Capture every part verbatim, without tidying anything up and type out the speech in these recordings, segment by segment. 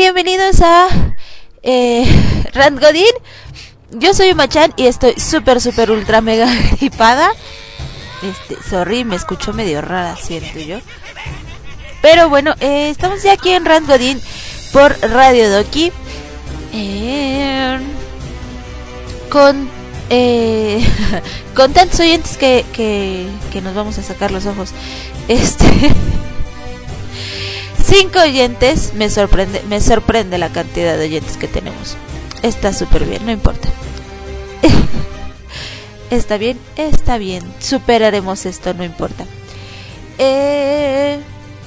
bienvenidos a eh, Rand Godín. Yo soy Machan y estoy súper, súper, ultra, mega gripada. Este, sorry, me escucho medio rara, siento yo. Pero bueno, eh, estamos ya aquí en Rand Godín por Radio Doki. Eh, con eh, con tantos oyentes que, que, que nos vamos a sacar los ojos. Este... Cinco oyentes, me sorprende, me sorprende la cantidad de oyentes que tenemos. Está súper bien, no importa. Está bien, está bien. Superaremos esto, no importa. Eh...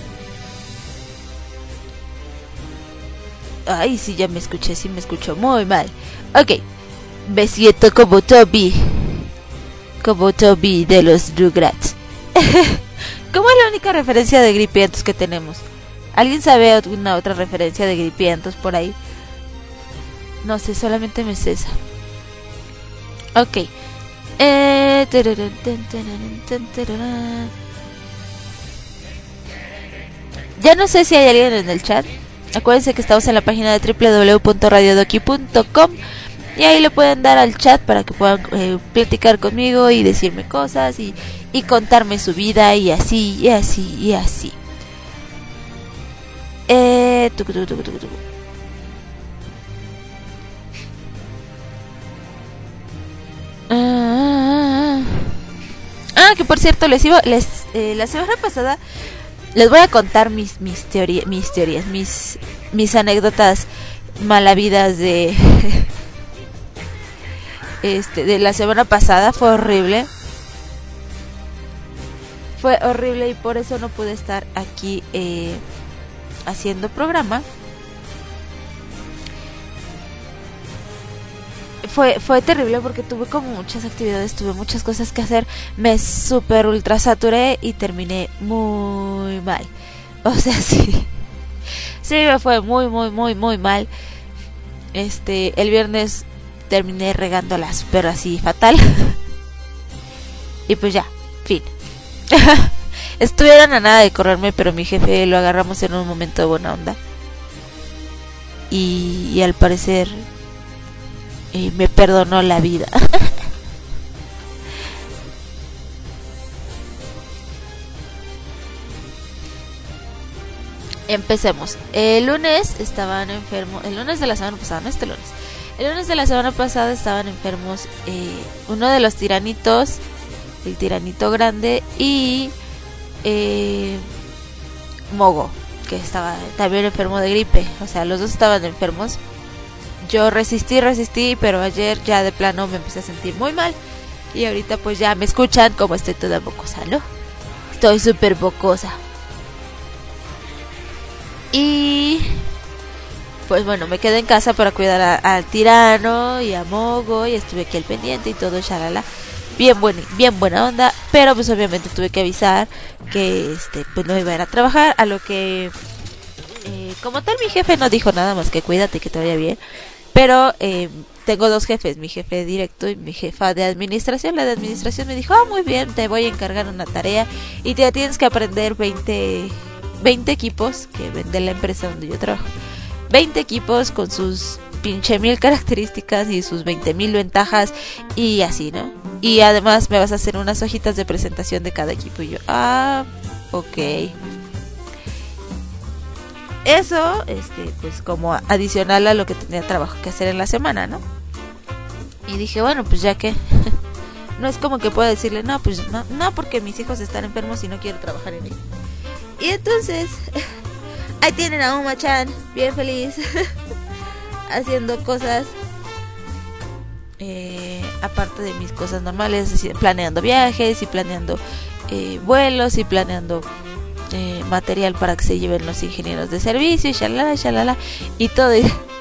Ay, sí, ya me escuché, sí me escucho muy mal. Ok, me siento como Toby. Como Toby de los Rugrats. ¿Cómo es la única referencia de gripientos que tenemos? ¿Alguien sabe alguna otra referencia de gripientos por ahí? No sé, solamente me cesa. Ok. Eh... Ya no sé si hay alguien en el chat. Acuérdense que estamos en la página de doble u doble u doble u punto radio doki punto com y ahí le pueden dar al chat para que puedan eh, platicar conmigo y decirme cosas y, y contarme su vida y así, y así, y así. Eh, tucu, tucu, tucu, tucu, tucu. Ah, ah, que por cierto les iba, les eh, la semana pasada les voy a contar mis mis teorías, mis teorías, mis mis anécdotas malavidas de este de la semana pasada. Fue horrible. Fue horrible y por eso no pude estar aquí eh haciendo programa. Fue fue terrible porque tuve como muchas actividades, tuve muchas cosas que hacer, me super ultra saturé y terminé muy mal. O sea, sí. Sí, me fue muy muy muy muy mal. Este, el viernes terminé regándolas, pero así fatal. Y pues ya, fin. Estuvieron a nada de correrme, pero mi jefe lo agarramos en un momento de buena onda. Y, y al parecer eh, me perdonó la vida. Empecemos. El lunes estaban enfermos. El lunes de la semana pasada, no este lunes. El lunes de la semana pasada estaban enfermos eh, uno de los tiranitos, el tiranito grande, y Eh, Mogo, que estaba también enfermo de gripe. O sea, los dos estaban enfermos. Yo resistí, resistí, pero ayer ya de plano me empecé a sentir muy mal. Y ahorita pues ya me escuchan como estoy toda bocosa, ¿no? Estoy súper bocosa. Y pues bueno, me quedé en casa para cuidar al tirano y a Mogo. Y estuve aquí al pendiente y todo, shalala. Bien buena, bien buena onda, pero pues obviamente tuve que avisar que este pues no iba a ir a trabajar, a lo que eh, como tal mi jefe no dijo nada más que cuídate, que te vaya bien, pero eh, tengo dos jefes, mi jefe directo y mi jefa de administración. La de administración me dijo, ah, muy bien, te voy a encargar una tarea y te tienes que aprender veinte, veinte equipos que vende la empresa donde yo trabajo, veinte equipos con sus pinche mil características y sus veinte mil ventajas y así, ¿no? Y además me vas a hacer unas hojitas de presentación de cada equipo. Y yo, ah, ok. Eso, este, pues como adicional a lo que tenía trabajo que hacer en la semana, ¿no? Y dije, bueno, pues ya que no es como que pueda decirle, no, pues no, no, porque mis hijos están enfermos y no quiero trabajar en ello. Y entonces, ahí tienen a Uma-chan, bien feliz, haciendo cosas. Eh, aparte de mis cosas normales, planeando viajes y planeando eh, vuelos y planeando eh, material para que se lleven los ingenieros de servicio y shalala, shalala y todo.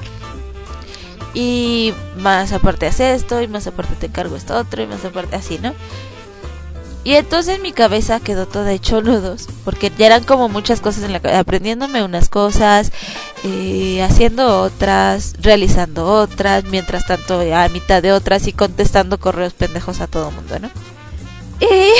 Y más aparte haces esto y más aparte te encargo esto otro y más aparte así, ¿no? Y entonces mi cabeza quedó toda hecho nudos, porque ya eran como muchas cosas en la cabeza, aprendiéndome unas cosas, eh, haciendo otras, realizando otras, mientras tanto a mitad de otras y contestando correos pendejos a todo mundo, ¿no? Y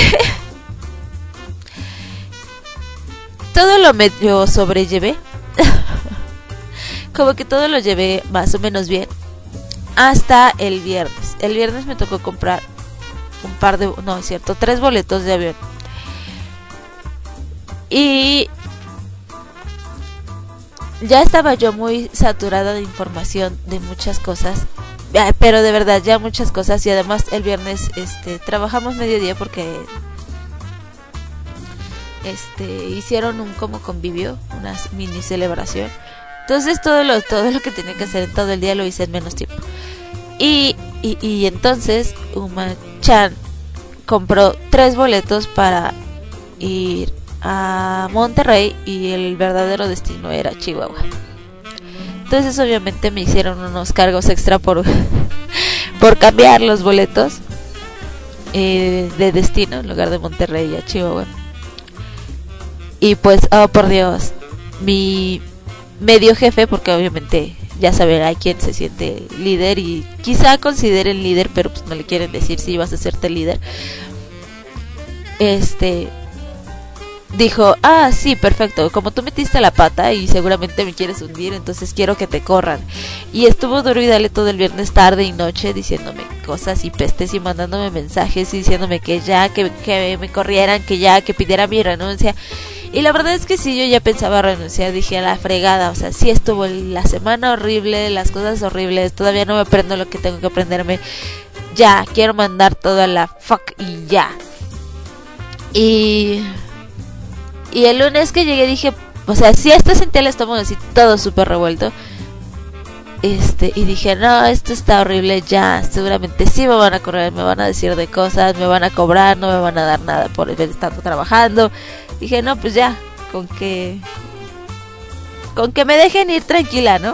todo lo medio sobrellevé como que todo lo llevé más o menos bien hasta el viernes. El viernes me tocó comprar un par de, no es cierto, tres boletos de avión. Y ya estaba yo muy saturada de información de muchas cosas, pero de verdad ya muchas cosas. Y además el viernes este trabajamos mediodía porque este hicieron un como convivio, una mini celebración. Entonces todo lo todo lo que tenía que hacer en todo el día lo hice en menos tiempo. Y y, y entonces Uma-chan compró tres boletos para ir a Monterrey y el verdadero destino era Chihuahua. Entonces obviamente me hicieron unos cargos extra por por cambiar los boletos eh, de destino en lugar de Monterrey a Chihuahua. Y pues, oh por Dios, mi medio jefe, porque obviamente ya saben, hay quien se siente líder y quizá consideren líder, pero pues no le quieren decir si vas a hacerte líder. Este dijo, ah, sí, perfecto, como tú metiste la pata y seguramente me quieres hundir, entonces quiero que te corran. Y estuvo duro y dale todo el viernes tarde y noche diciéndome cosas y pestes y mandándome mensajes y diciéndome que ya, que, que me corrieran, que ya, que pidiera mi renuncia. Y la verdad es que sí, yo ya pensaba renunciar, dije a la fregada, o sea, sí estuvo la semana horrible, las cosas horribles, todavía no me aprendo lo que tengo que aprenderme, ya, quiero mandar todo a la fuck y ya. Y... Y el lunes que llegué dije, o sea, sí, hasta sentí el estómago así todo súper revuelto. Este, y dije, no, esto está horrible ya, seguramente sí me van a correr, me van a decir de cosas, me van a cobrar, no me van a dar nada por haber estado trabajando. Dije, no, pues ya, con que... Con que me dejen ir tranquila, ¿no?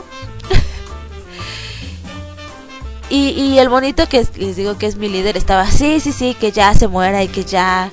y, y el bonito que es, les digo que es mi líder, estaba, sí, sí, sí, que ya se muera y que ya...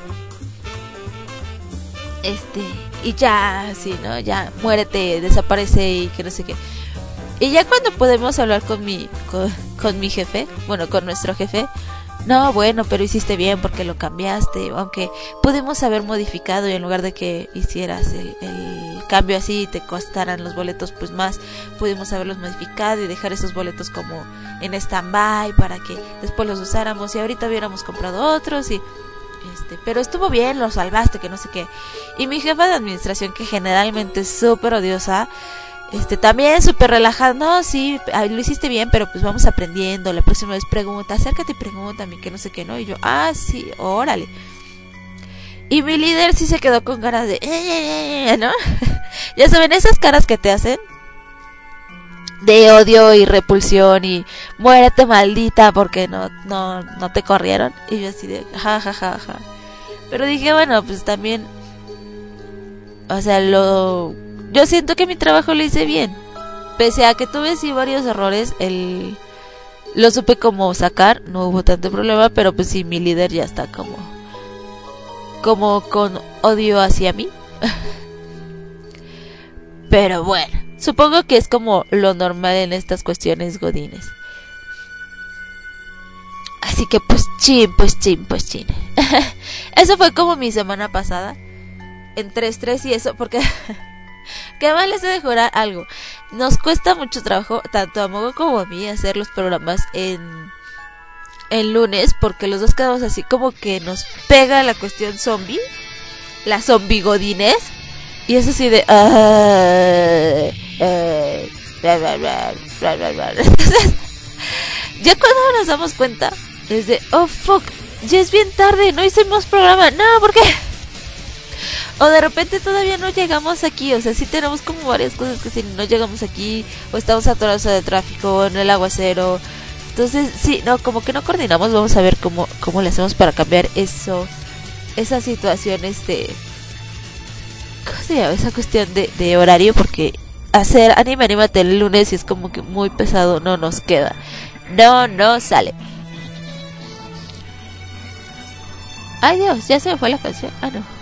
Este, y ya, sí, ¿no? Ya, muérete, desaparece y que no sé qué. Y ya cuando podemos hablar con mi, con, con mi jefe, bueno, con nuestro jefe, no, bueno, pero hiciste bien porque lo cambiaste, aunque pudimos haber modificado y en lugar de que hicieras el, el cambio así y te costaran los boletos pues más, pudimos haberlos modificado y dejar esos boletos como en stand-by para que después los usáramos y ahorita hubiéramos comprado otros y... Este, pero estuvo bien, lo salvaste, que no sé qué. Y mi jefa de administración, que generalmente es súper odiosa, este, también súper relajada. No, sí, lo hiciste bien, pero pues vamos aprendiendo. La próxima vez pregunta, acércate y pregúntame, que no sé qué, ¿no? Y yo, ah, sí, órale. Y mi líder sí se quedó con ganas de, eh, ¿no? Ya saben, esas caras que te hacen de odio y repulsión y muérete maldita porque no no no te corrieron. Y yo así de ja ja ja ja. Pero dije, bueno, pues también, o sea, lo yo siento que mi trabajo lo hice bien. Pese a que tuve sí varios errores, el lo supe cómo sacar, no hubo tanto problema, pero pues sí mi líder ya está como como con odio hacia mí. Pero bueno, supongo que es como lo normal en estas cuestiones godines. Así que pues chin, pues chin, pues chin. Eso fue como mi semana pasada. Entre estrés y eso, porque... que además les he de jurar algo. Nos cuesta mucho trabajo, tanto a Mogo como a mí, hacer los programas en... en lunes, porque los dos quedamos así como que nos pega la cuestión zombie. La zombie godines. Y es así de... Uh, uh, bla, bla, bla, bla, bla, bla. Entonces, ya cuando nos damos cuenta, es de... Oh, fuck, ya es bien tarde, no hicimos programa. No, ¿por qué? O de repente todavía no llegamos aquí. O sea, sí tenemos como varias cosas que si no llegamos aquí, o estamos atorados de tráfico, o en el aguacero. Entonces, sí, no, como que no coordinamos. Vamos a ver cómo, cómo le hacemos para cambiar eso. Esa situación, este... ¿cómo se llama? Esa cuestión de, de horario, porque hacer anime anímate el lunes y es como que muy pesado, no nos queda, no no sale. Ay Dios, ya se me fue la canción. Ah, no.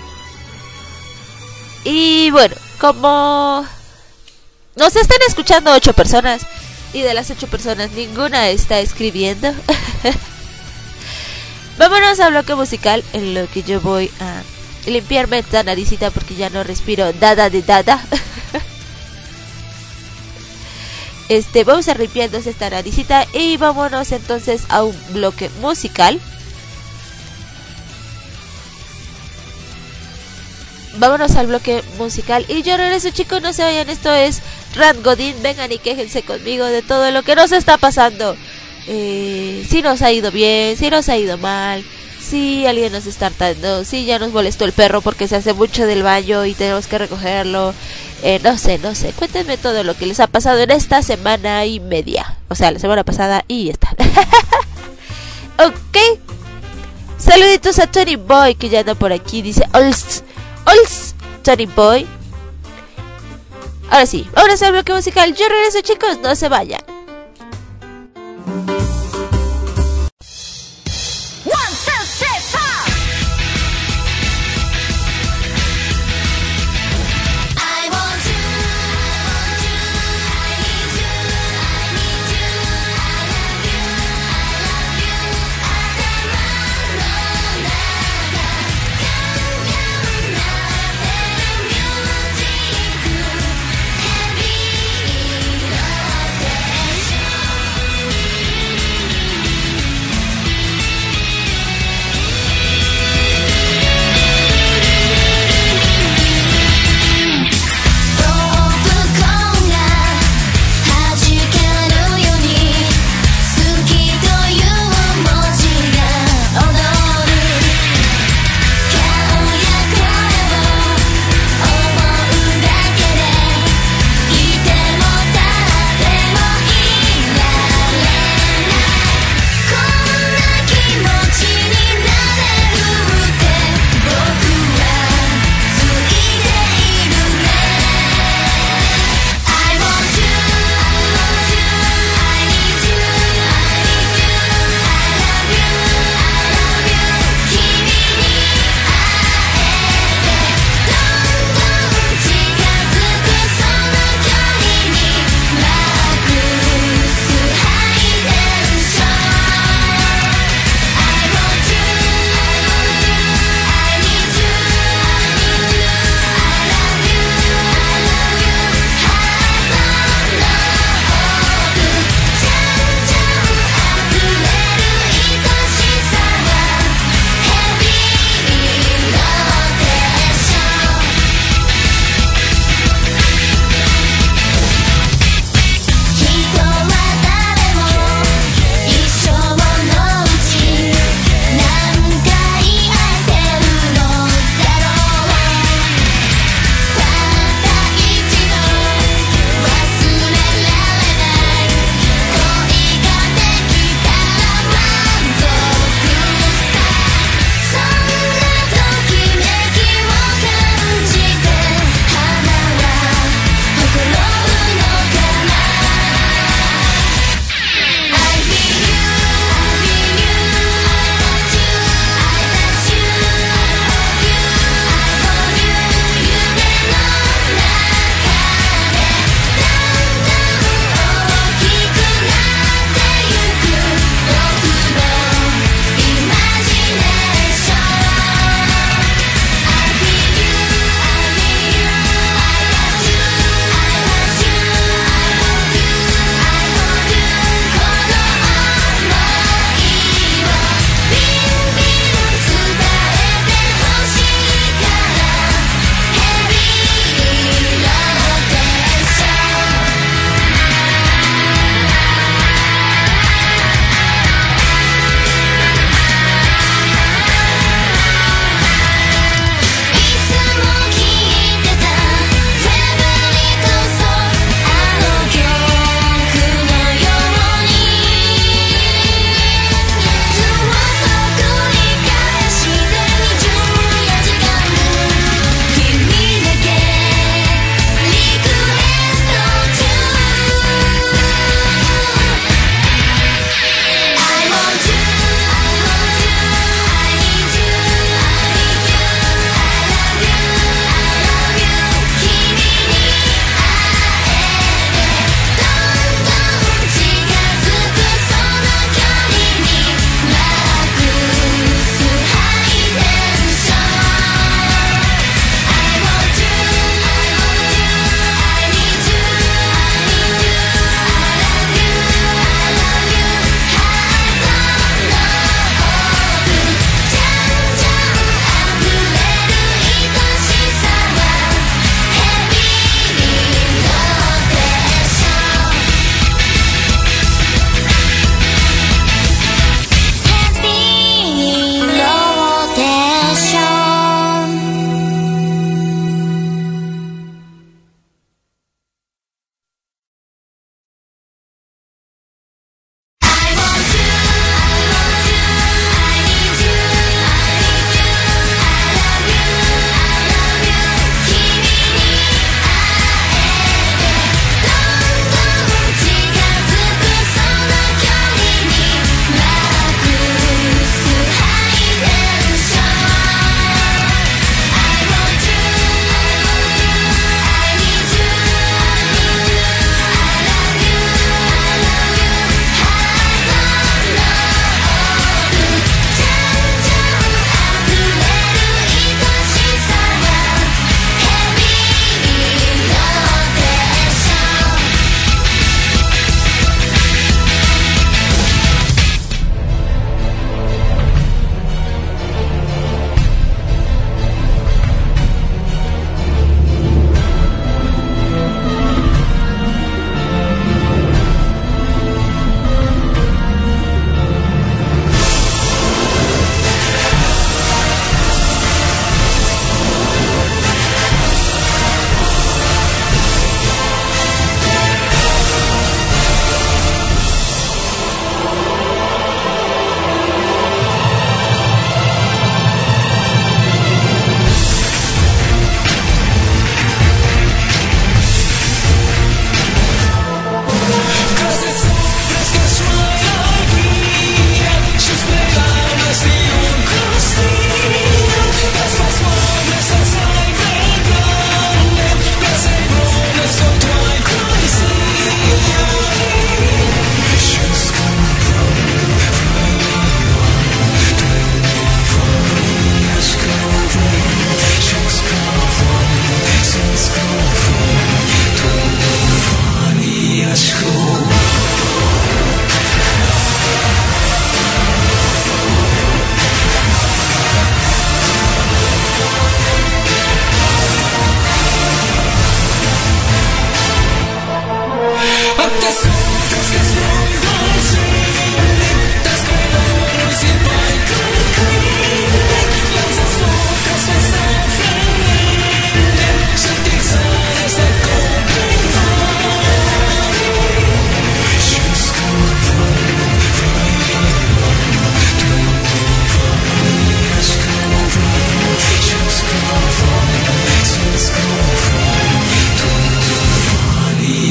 Y bueno, como nos están escuchando ocho personas y de las ocho personas ninguna está escribiendo, vámonos a bloque musical en lo que yo voy a limpiarme esta naricita porque ya no respiro dada de dada. Este, vamos a limpiarnos esta naricita y vámonos entonces a un bloque musical. Vámonos al bloque musical y yo regreso, chicos, no se vayan. Esto es Rand Godin, vengan y quéjense conmigo de todo lo que nos está pasando. Eh, si nos ha ido bien, si nos ha ido mal, si alguien nos está hartando, si ya nos molestó el perro porque se hace mucho del baño y tenemos que recogerlo. Eh, no sé, no sé, cuéntenme todo lo que les ha pasado en esta semana y media. O sea, la semana pasada y esta. Ok. Saluditos a Tony Boy que ya anda por aquí, dice Ols. Ols, Tony Boy. Ahora sí, ahora es el bloque musical. Yo regreso, chicos, no se vayan.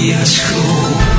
fiasco.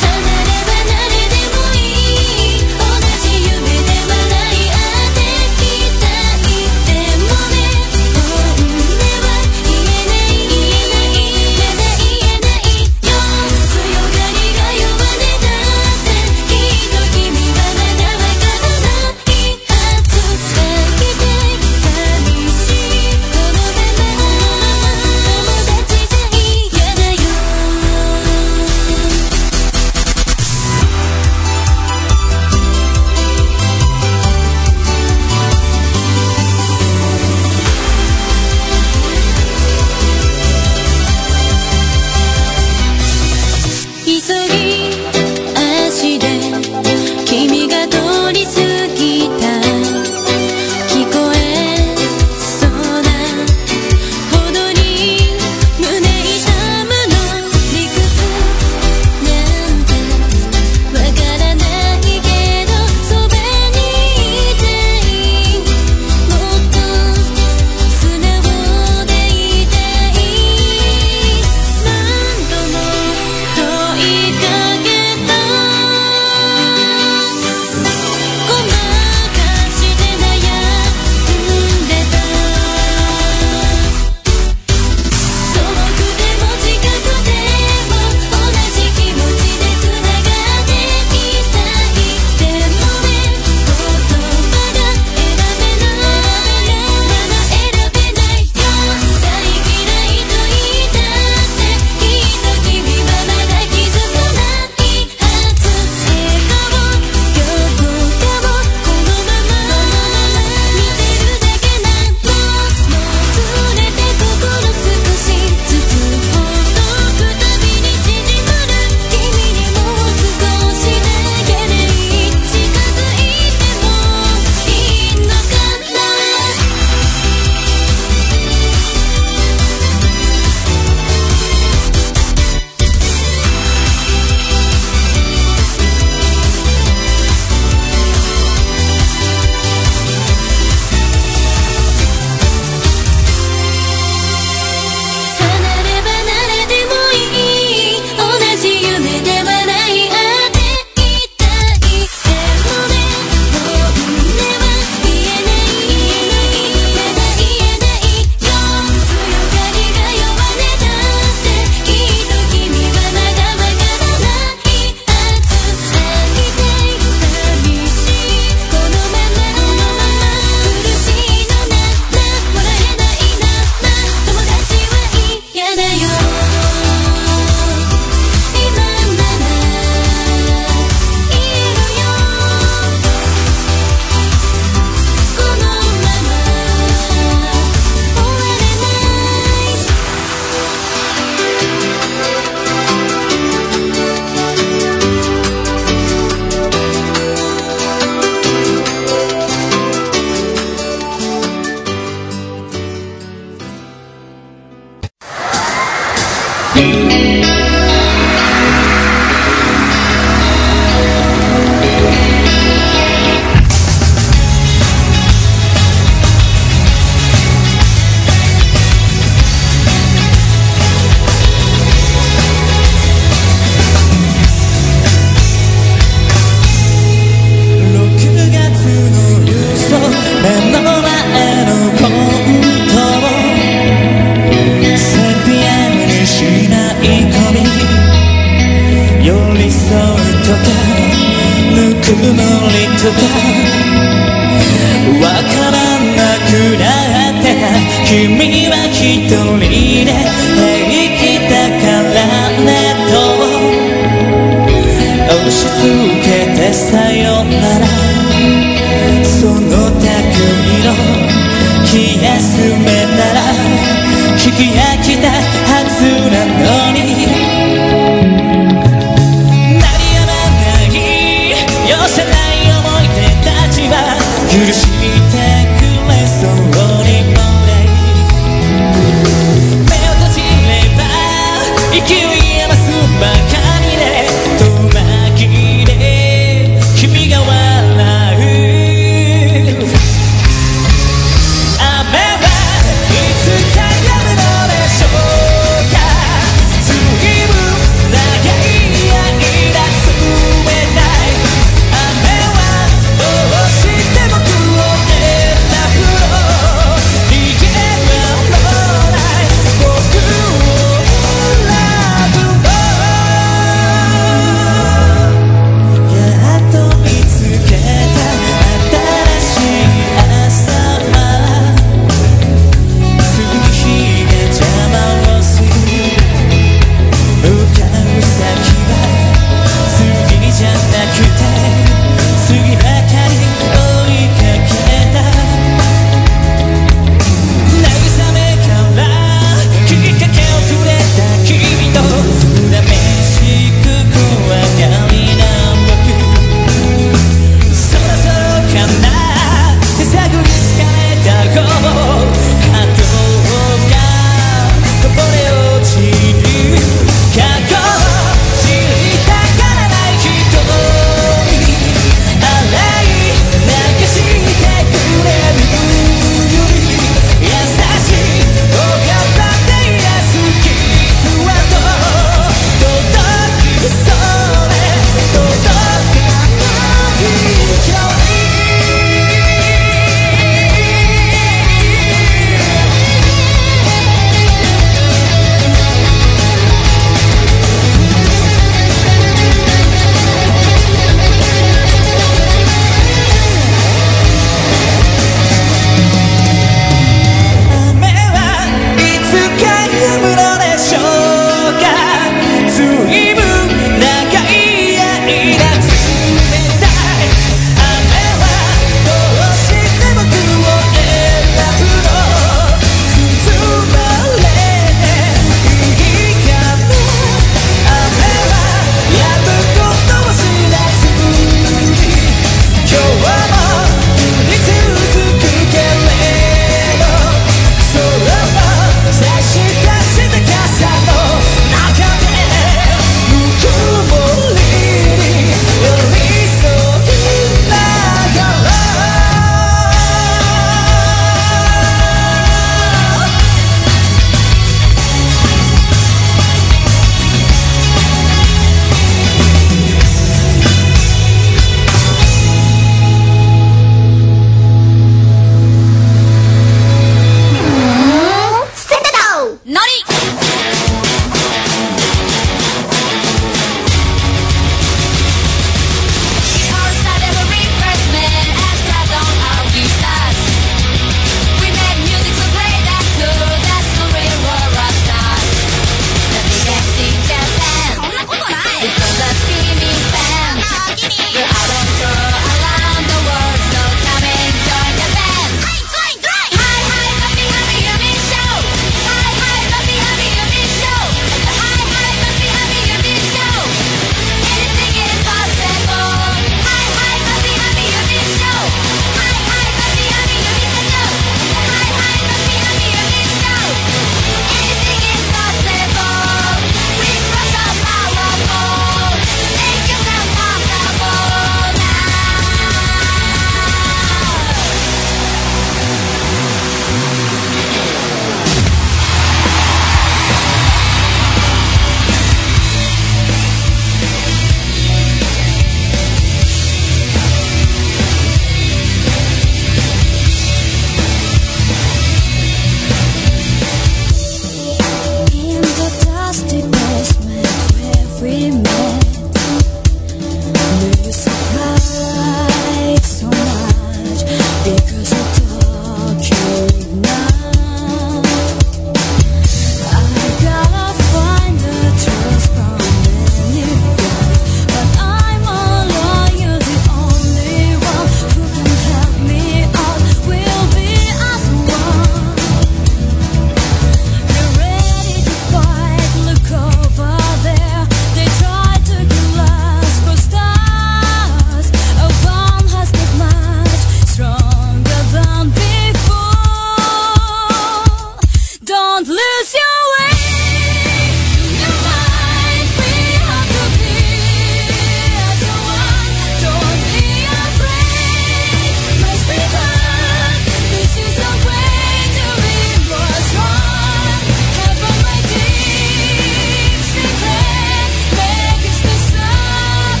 Don't lose your way. Your mind, we have to be as one. Don't be afraid. Let's be done. This is the way to be more strong. Cover my deep secret. Make us the sun.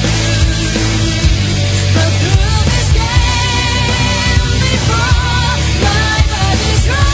But through this game before my body's right.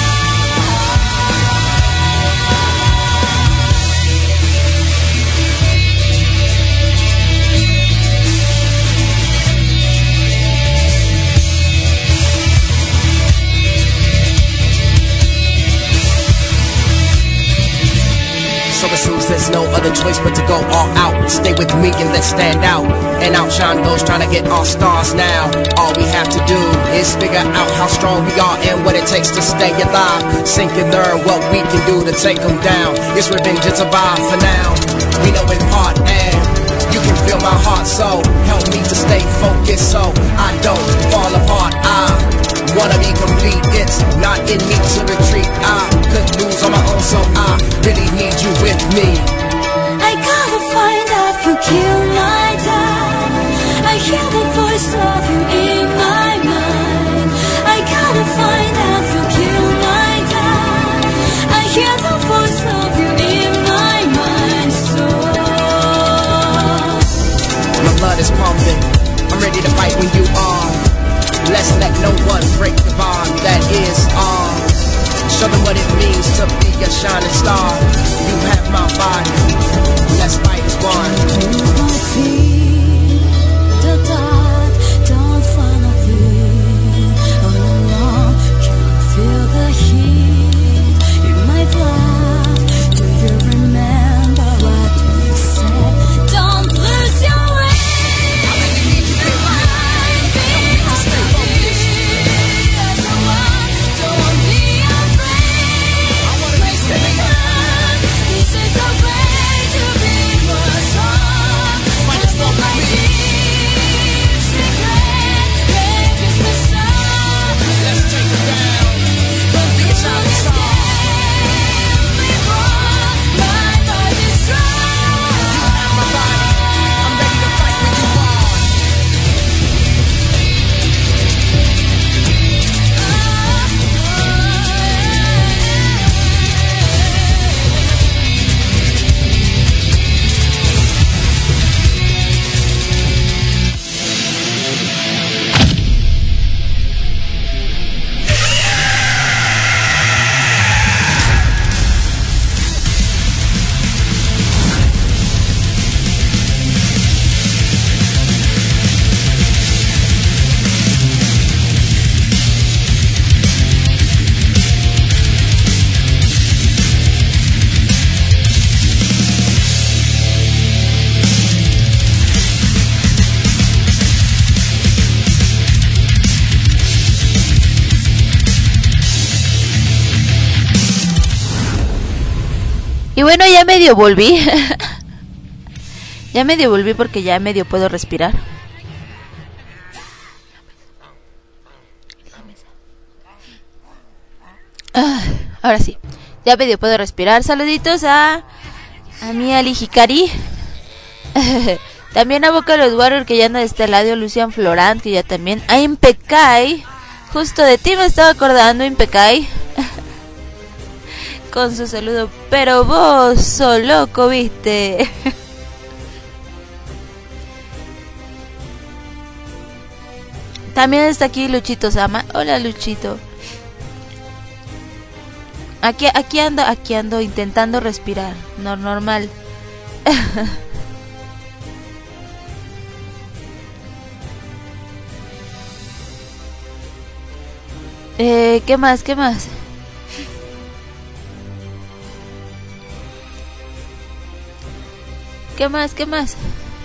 So it seems there's no other choice but to go all out. Stay with me and let's stand out and outshine those trying to get all stars now. All we have to do is figure out how strong we are and what it takes to stay alive. Sink and learn what we can do to take them down. It's revenge, it's a vibe for now. We know in part and you can feel my heart, so help me to stay focused so I don't fall apart. I wanna be complete, it's not in me to retreat. I could lose on my own, so I really need you with me. I gotta find out who killed my dad. I hear the voice of you in my mind. I gotta find out who killed my dad. I hear the voice of you in my mind. So My blood is pumping, I'm ready to fight when you are. Let's let no one break the bond that is on. Show them what it means to be a shining star. You have my body, let's fight as one. don't feel the dark, don't wanna be all alone. Can't feel the heat in my blood. Do you remember what we said? Don't lose your way. Don't be afraid. This is the way to be more strong. Cover my deep secret. Make us the sun. Let's take it down. But through this game before my body's strong. My body, I'm ready to fight when you are. Y bueno, ya medio volví. Ya medio volví porque ya medio puedo respirar. Ah, ahora sí, ya medio puedo respirar. Saluditos a a mi Ali Hikari. También a Vocaloid Warrior, que ya anda de este lado. Lucian Florant, que ya también. A Impecai. Justo de ti me estaba acordando, Impecai. Con su saludo. Pero vos, so loco, viste. También está aquí Luchito Sama. Hola, Luchito. Aquí, aquí ando, aquí ando intentando respirar. No, normal. eh, ¿Qué más? ¿Qué más? ¿Qué más? ¿Qué más?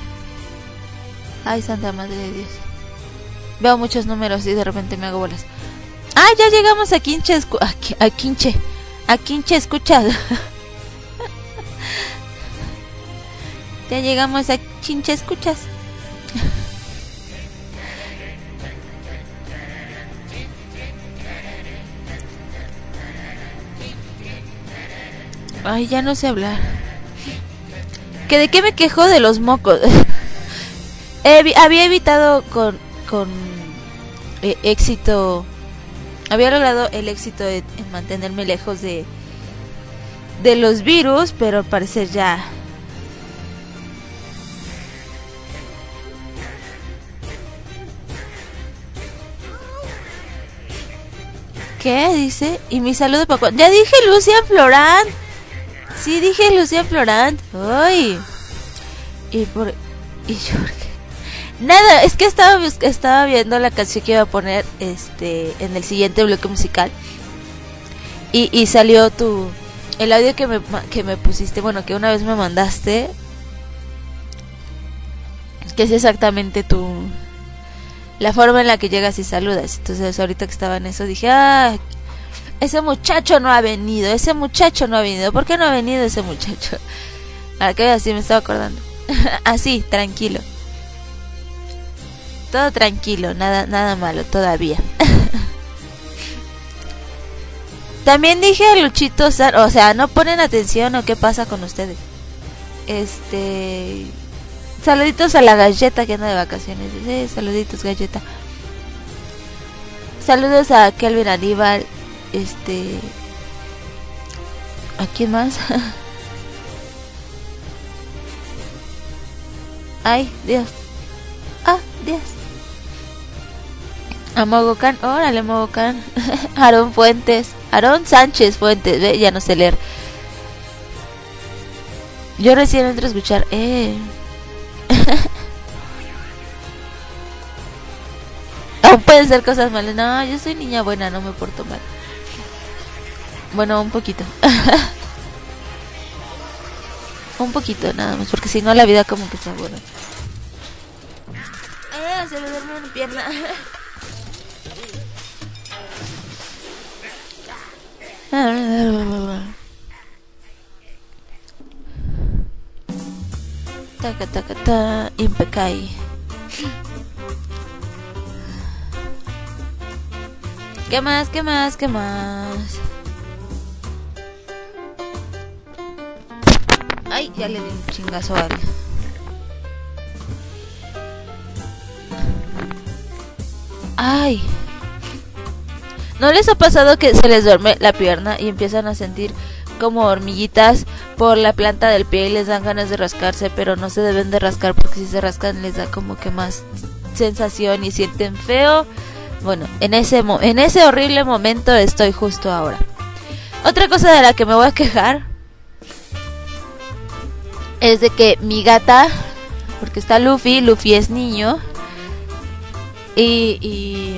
Ay, santa madre de Dios. Veo muchos números y de repente me hago bolas. Ah, ya llegamos a Quinche. Escu- a, Qui- a Quinche. A Quinche, escuchad. Ya llegamos a Quinche, escuchas. Ay, ya no sé hablar. ¿Que de qué me quejo? De los mocos. He, había evitado con, con eh, éxito, había logrado el éxito en, en mantenerme lejos de, de los virus, pero al parecer ya... ¿Qué dice? ¿Y mi saludo para cuándo? Ya dije Lucian Florent. Sí, dije Lucian Florent. Ay. Y por... Y yo... Nada, es que estaba estaba viendo la canción que iba a poner este en el siguiente bloque musical. Y, y salió tu... El audio que me, que me pusiste, bueno, que una vez me mandaste. Que es exactamente tu... La forma en la que llegas y saludas. Entonces ahorita que estaba en eso dije, ah, ese muchacho no ha venido, ese muchacho no ha venido. ¿Por qué no ha venido ese muchacho? Ahora que así me estaba acordando. Así, tranquilo. Todo tranquilo, nada nada malo todavía. También dije a Luchito San, o sea, no ponen atención o qué pasa con ustedes. Este... Saluditos a la galleta que anda de vacaciones. Sí, saluditos, galleta. Saludos a Kelvin Aníbal. Este... ¿A quién más? Ay, Dios. Ah, Dios. A Mogocan, órale Mogocan. Aarón Fuentes, Aarón Sánchez Fuentes, ve, ya no sé leer. Yo recién entro a escuchar, eh. Aún pueden ser cosas malas. No, yo soy niña buena, no me porto mal. Bueno, un poquito. Un poquito nada más, porque si no la vida como que está buena. Eh, se me duerme una pierna. Taca taca ta, impecai. ¿Qué más? ¿Qué más? ¿Qué más? Ay, ya le di un chingazo a alguien. Ay. ¿No les ha pasado que se les duerme la pierna y empiezan a sentir como hormiguitas por la planta del pie y les dan ganas de rascarse, pero no se deben de rascar porque si se rascan les da como que más sensación y sienten feo? Bueno, en ese mo- en ese horrible momento estoy justo ahora. Otra cosa de la que me voy a quejar es de que mi gata, porque está Luffy, Luffy es niño y y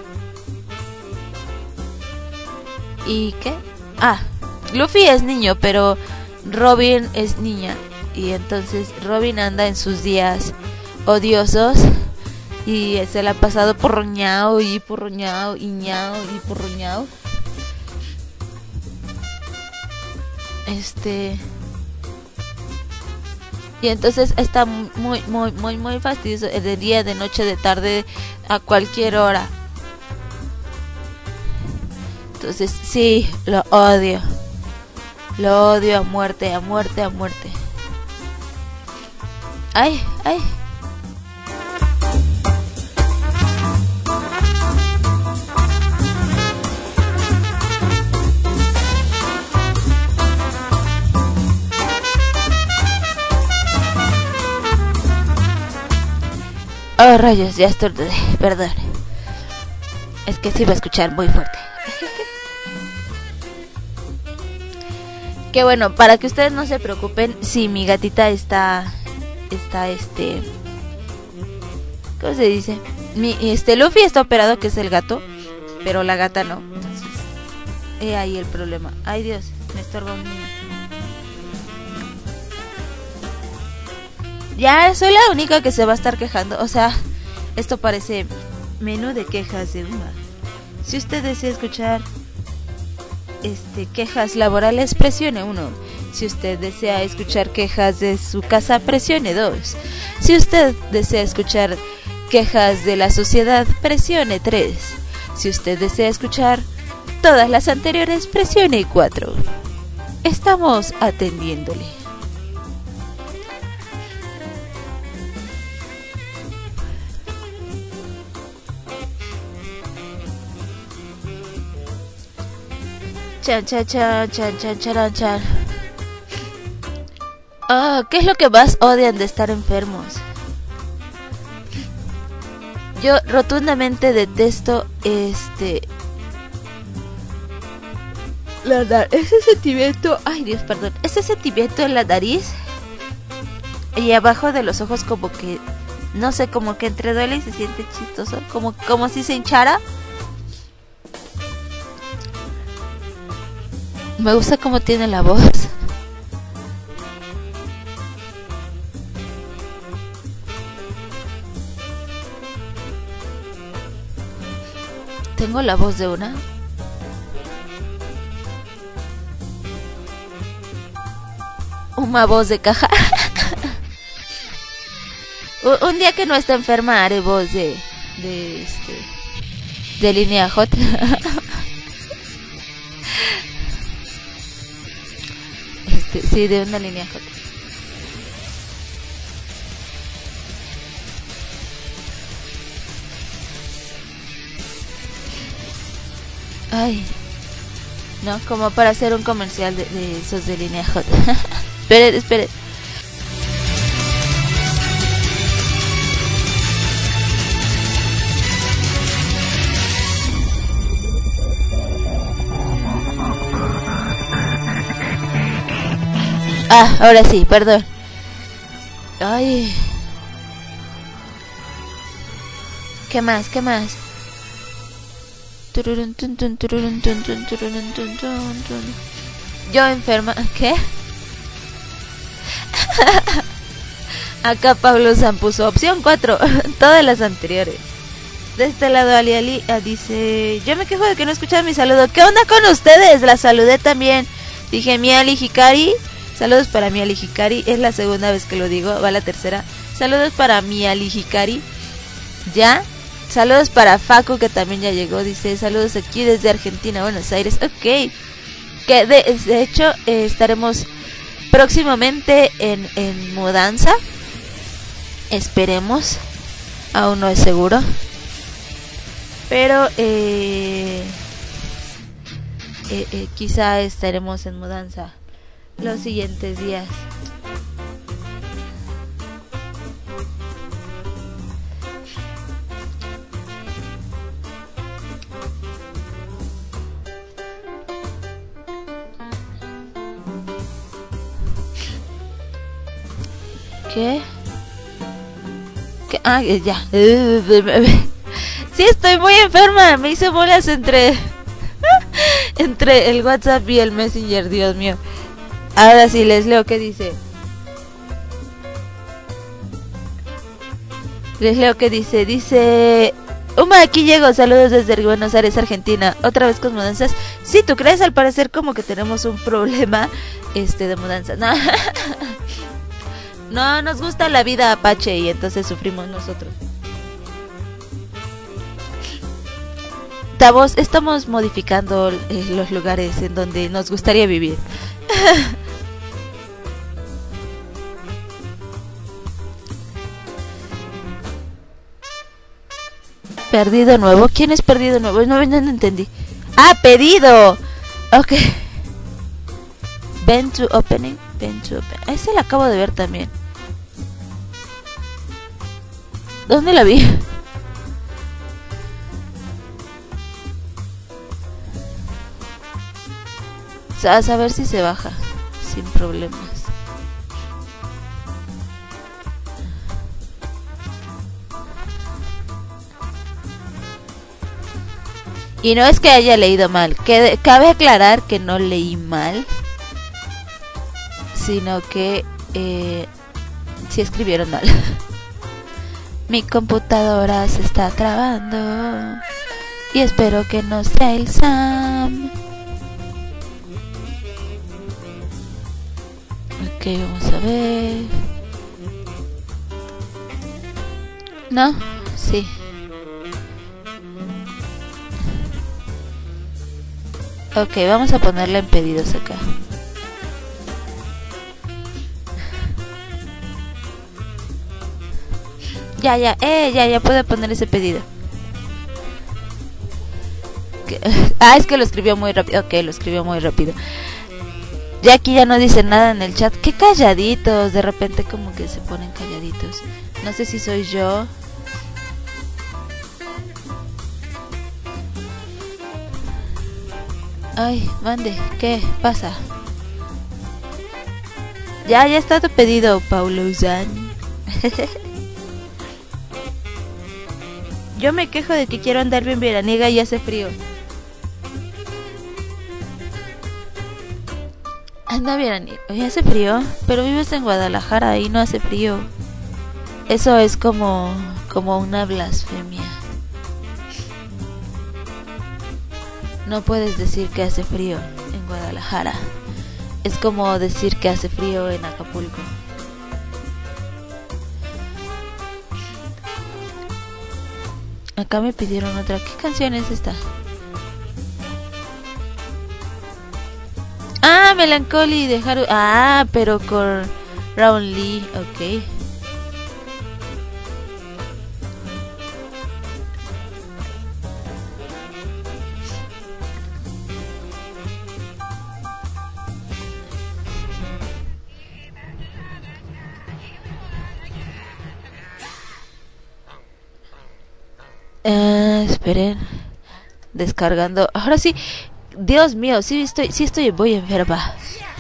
¿y qué? Ah, Luffy es niño, pero Robin es niña y entonces Robin anda en sus días odiosos y se la ha pasado porroñao y porroñao y ñao y porroñao. Este y entonces está muy muy muy muy fastidioso de día, de noche, de tarde, a cualquier hora. Entonces sí, lo odio. Lo odio a muerte, a muerte, a muerte. Ay, ay. Oh, rayos, ya estornudé, perdón. Es que se iba a escuchar muy fuerte. Que bueno, para que ustedes no se preocupen, si mi gatita está, está este, ¿cómo se dice? Mi, este Luffy está operado, que es el gato, pero la gata no. Entonces, he ahí el problema. Ay Dios, me estorba un niño. Ya soy la única que se va a estar quejando. O sea, esto parece menú de quejas de una. Si usted desea escuchar este quejas laborales, presione uno. Si usted desea escuchar quejas de su casa, presione dos. Si usted desea escuchar quejas de la sociedad, presione tres. Si usted desea escuchar todas las anteriores, presione cuatro. estamos atendiéndole. Chan, chan, chan, chan, chan, chan, chan. Ah, ¿qué es lo que más odian de estar enfermos? Yo rotundamente detesto este la nar- ese sentimiento, ay Dios, perdón, ese sentimiento en la nariz y abajo de los ojos, como que no sé, como que entre duele y se siente chistoso, como como si se hinchara. Me gusta cómo tiene la voz. Tengo la voz de una. Una voz de caja. Un- Un día que no está enferma haré voz de de este de línea J. Este, sí, de una línea J. Ay, no, como para hacer un comercial de, de esos de línea J. Espere, espere. Ah, ahora sí, perdón. Ay. ¿Qué más? ¿Qué más? Tururun, tun, tun, tururun, tun, tun, tururun, tun, tun, tun. Yo enferma. ¿Qué? Acá Pablo San puso opción cuatro. Todas las anteriores. De este lado Ali Ali ah, dice: yo me quejo de que no escucharon mi saludo. ¿Qué onda con ustedes? La saludé también. Dije mi Ali Hikari. Saludos para mi Ali Hikari. Es la segunda vez que lo digo. Va la tercera. Saludos para mi Ali Hikari. Ya. Saludos para Facu, que también ya llegó. Dice saludos aquí desde Argentina, Buenos Aires. Ok. Que de, de hecho eh, estaremos próximamente en, en mudanza. Esperemos. Aún no es seguro. Pero eh, eh, eh, quizá estaremos en mudanza los siguientes días. ¿Qué? ¿Qué? Ah, eh, ya. Sí, estoy muy enferma. Me hice bolas entre entre el WhatsApp y el Messenger, Dios mío. Ahora sí les leo qué dice. Les leo qué dice. Dice: Uma, aquí llego. Saludos desde Buenos Aires, Argentina. Otra vez con mudanzas. Sí, ¿tú crees? Al parecer como que tenemos un problema este de mudanzas. No. No, nos gusta la vida apache y entonces sufrimos nosotros. Davos, estamos modificando eh, los lugares en donde nos gustaría vivir. ¿Perdido nuevo? ¿Quién es perdido nuevo? No, no, no entendí. ¡Ah, pedido! Ok. Ven to opening. Ven to opening. Ese lo acabo de ver también. ¿Dónde la vi? A saber si se baja sin problemas. Y no es que haya leído mal, que cabe aclarar que no leí mal, sino que eh, sí escribieron mal. Mi computadora se está trabando y espero que no sea el Sam. Ok, vamos a ver. ¿No? Sí. Ok, vamos a ponerla en pedidos acá. Ya, ya, eh, ya, ya puede poner ese pedido. ¿Qué? Ah, es que lo escribió muy rápido. Ok, lo escribió muy rápido. Ya aquí ya no dice nada en el chat. Qué calladitos, de repente como que se ponen calladitos. No sé si soy yo. Ay, mande, ¿qué pasa? Ya, ya está tu pedido, Paulo Uzan. Yo me quejo de que quiero andar bien veraniega y hace frío. Anda veraniega y hace frío, pero vives en Guadalajara y no hace frío. Eso es como, como una blasfemia. No puedes decir que hace frío en Guadalajara. Es como decir que hace frío en Acapulco. Acá me pidieron otra. ¿Qué canción es esta? Ah, Melancholy de Haru. Ah, pero con Raon Lee. Ok. Uh, esperen. Descargando. Ahora sí. Dios mío, sí estoy, sí estoy muy enferma.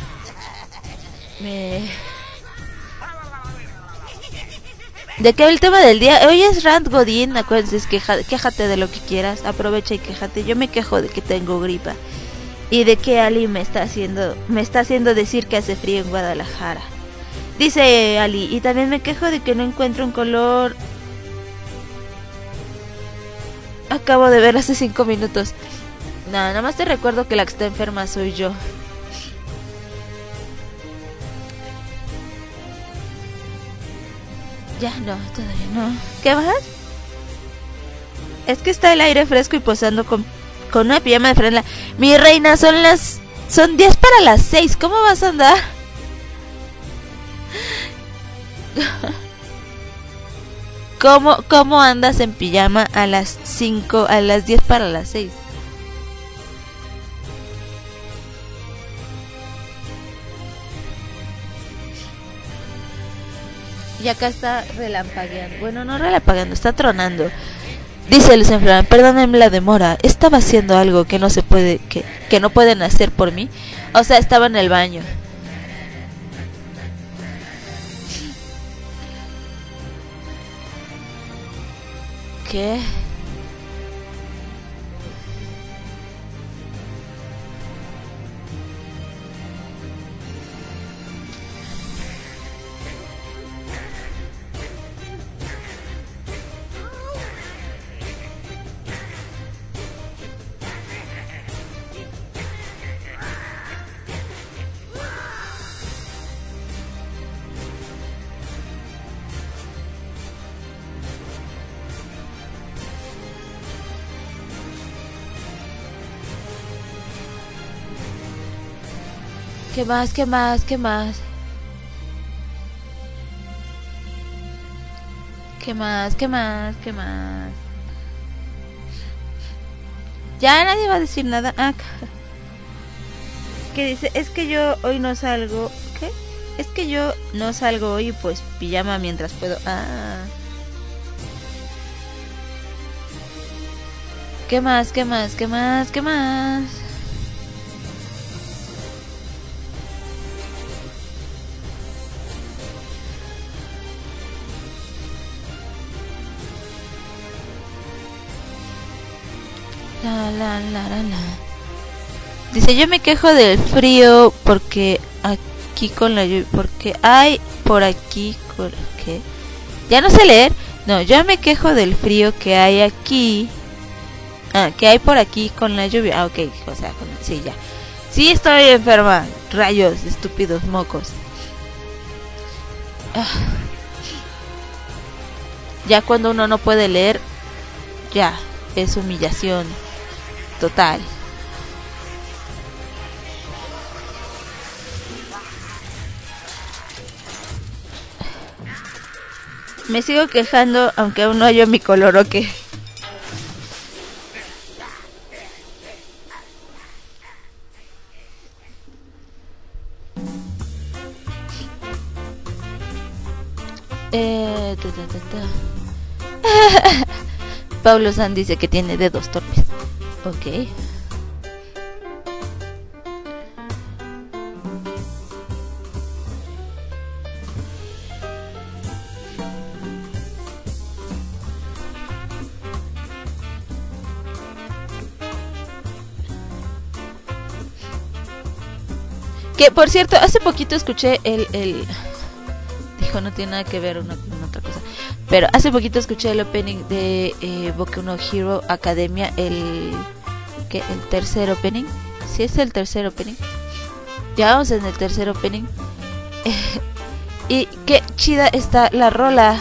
Me... ¿De qué el tema del día? Hoy es Rand Godín. Acuérdense, queja, quéjate de lo que quieras. Aprovecha y quéjate. Yo me quejo de que tengo gripa. Y de que Ali me está haciendo, me está haciendo decir que hace frío en Guadalajara. Dice Ali. Y también me quejo de que no encuentro un color. Acabo de ver hace cinco minutos. No, nada más te recuerdo que la que está enferma soy yo. Ya, no, todavía no. ¿Qué más? Es que está el aire fresco y posando con, con una pijama de franela. Mi reina, son las... Son diez para las seis. ¿Cómo vas a andar? ¿Cómo, ¿Cómo andas en pijama a las cinco, a las diez para las seis? Y acá está relampagueando. Bueno, no relampagueando, está tronando. Dice Luis Enfran, perdónenme la demora. Estaba haciendo algo que no se puede, que, que no pueden hacer por mí. O sea, estaba en el baño. ¿Qué? ¿Qué más? ¿Qué más? ¿Qué más? ¿Qué más? ¿Qué más? ¿Qué más? Ya nadie va a decir nada. Ah, ¿qué dice? Es que yo hoy no salgo. ¿Qué? Es que yo no salgo hoy, pues pijama mientras puedo. Ah. ¿Qué más? ¿Qué más? ¿Qué más? ¿Qué más? La, la, la, la, la. Dice, yo me quejo del frío porque aquí con la lluvia, porque hay por aquí, con, ¿qué? Ya no sé leer. No, yo me quejo del frío que hay aquí. Ah, que hay por aquí con la lluvia. Ah, ok, o sea, con, sí, ya. Sí, estoy enferma. Rayos, estúpidos mocos. Ah. Ya cuando uno no puede leer, ya, es humillación total. Me sigo quejando, aunque aún no hallo mi color, ¿o qué? Eh, ta, ta, ta, ta. Pablo San dice que tiene dedos torpes. Ok. Que por cierto, hace poquito escuché el, el... Dijo, no tiene nada que ver una con otra cosa. Pero hace poquito escuché el opening de eh, Boku no Hero Academia. El... ¿Qué? El tercer opening. Sí, es el tercer opening. Ya vamos en el tercer opening. Y qué chida está la rola.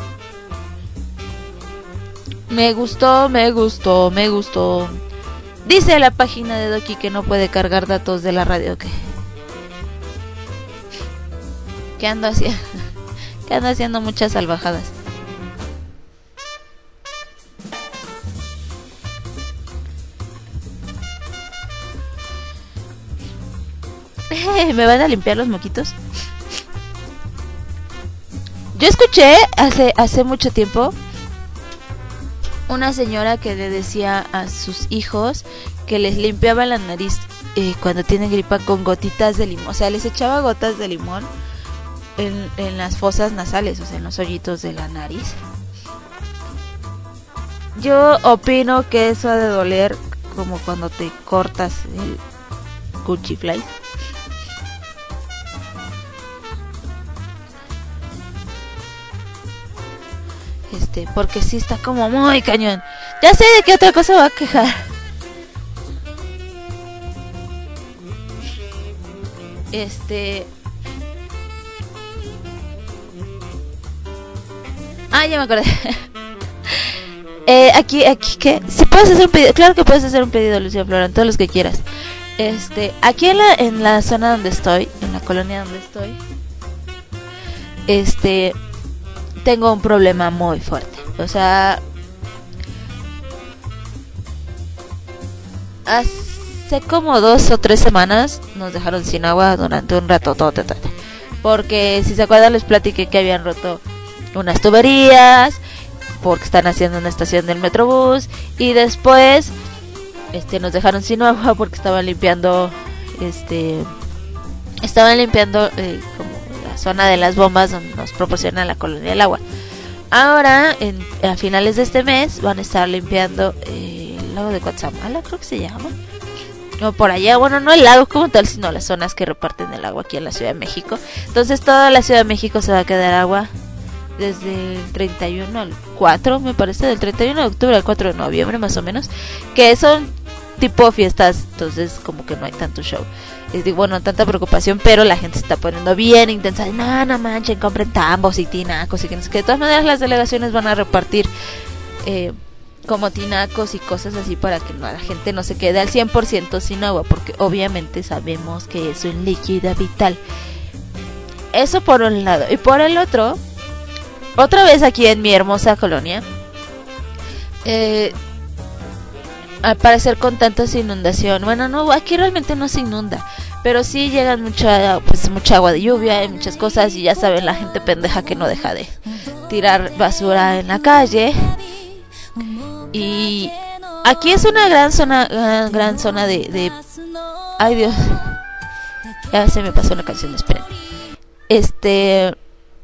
Me gustó, me gustó, me gustó. Dice la página de Doki que no puede cargar datos de la radio. ¿Qué? ¿Qué ando haciendo? Que ando haciendo muchas salvajadas. ¿Me van a limpiar los moquitos? Yo escuché hace, hace mucho tiempo una señora que le decía a sus hijos que les limpiaba la nariz eh, cuando tienen gripa con gotitas de limón. O sea, les echaba gotas de limón en, en las fosas nasales, o sea, en los hoyitos de la nariz. Yo opino que eso ha de doler como cuando te cortas el cuchiflay. Este, porque sí está como muy cañón. Ya sé de qué otra cosa va a quejar. Este... Ah, ya me acordé. eh, aquí, aquí, ¿qué? Si puedes hacer un pedido, claro que puedes hacer un pedido, Lucía Florán, todos los que quieras. Este, aquí en la, en la zona donde estoy, en la colonia donde estoy, este, tengo un problema muy fuerte. O sea, hace como dos o tres semanas nos dejaron sin agua durante un rato, todo, todo, todo. Porque si se acuerdan les platiqué que habían roto unas tuberías porque están haciendo una estación del Metrobús, y después este nos dejaron sin agua porque estaban limpiando este estaban limpiando eh, como la zona de las bombas donde nos proporciona la colonia el agua. Ahora en, a finales de este mes van a estar limpiando eh, el lago de Coatzamala, creo que se llama, o por allá, bueno, no el lago como tal, sino las zonas que reparten el agua aquí en la Ciudad de México. Entonces toda la Ciudad de México se va a quedar agua desde el treinta y uno al cuatro, me parece, del treinta y uno de octubre al cuatro de noviembre más o menos, que son tipo fiestas, entonces como que no hay tanto show. Y digo, bueno, tanta preocupación, pero la gente se está poniendo bien intensa. No, no manchen, compren tambos y tinacos y que no sé qué. De todas maneras las delegaciones van a repartir eh, como tinacos y cosas así para que no, la gente no se quede al cien por ciento sin agua, porque obviamente sabemos que es un líquido vital. Eso por un lado. Y por el otro, otra vez aquí en mi hermosa colonia, eh, al parecer con tantas inundación, bueno, no, aquí realmente no se inunda, pero sí llegan mucha, pues mucha agua de lluvia y muchas cosas, y ya saben la gente pendeja que no deja de tirar basura en la calle. Y aquí es una gran zona, gran, gran zona de, de, ay Dios, ya se me pasó una canción, esperen. Este,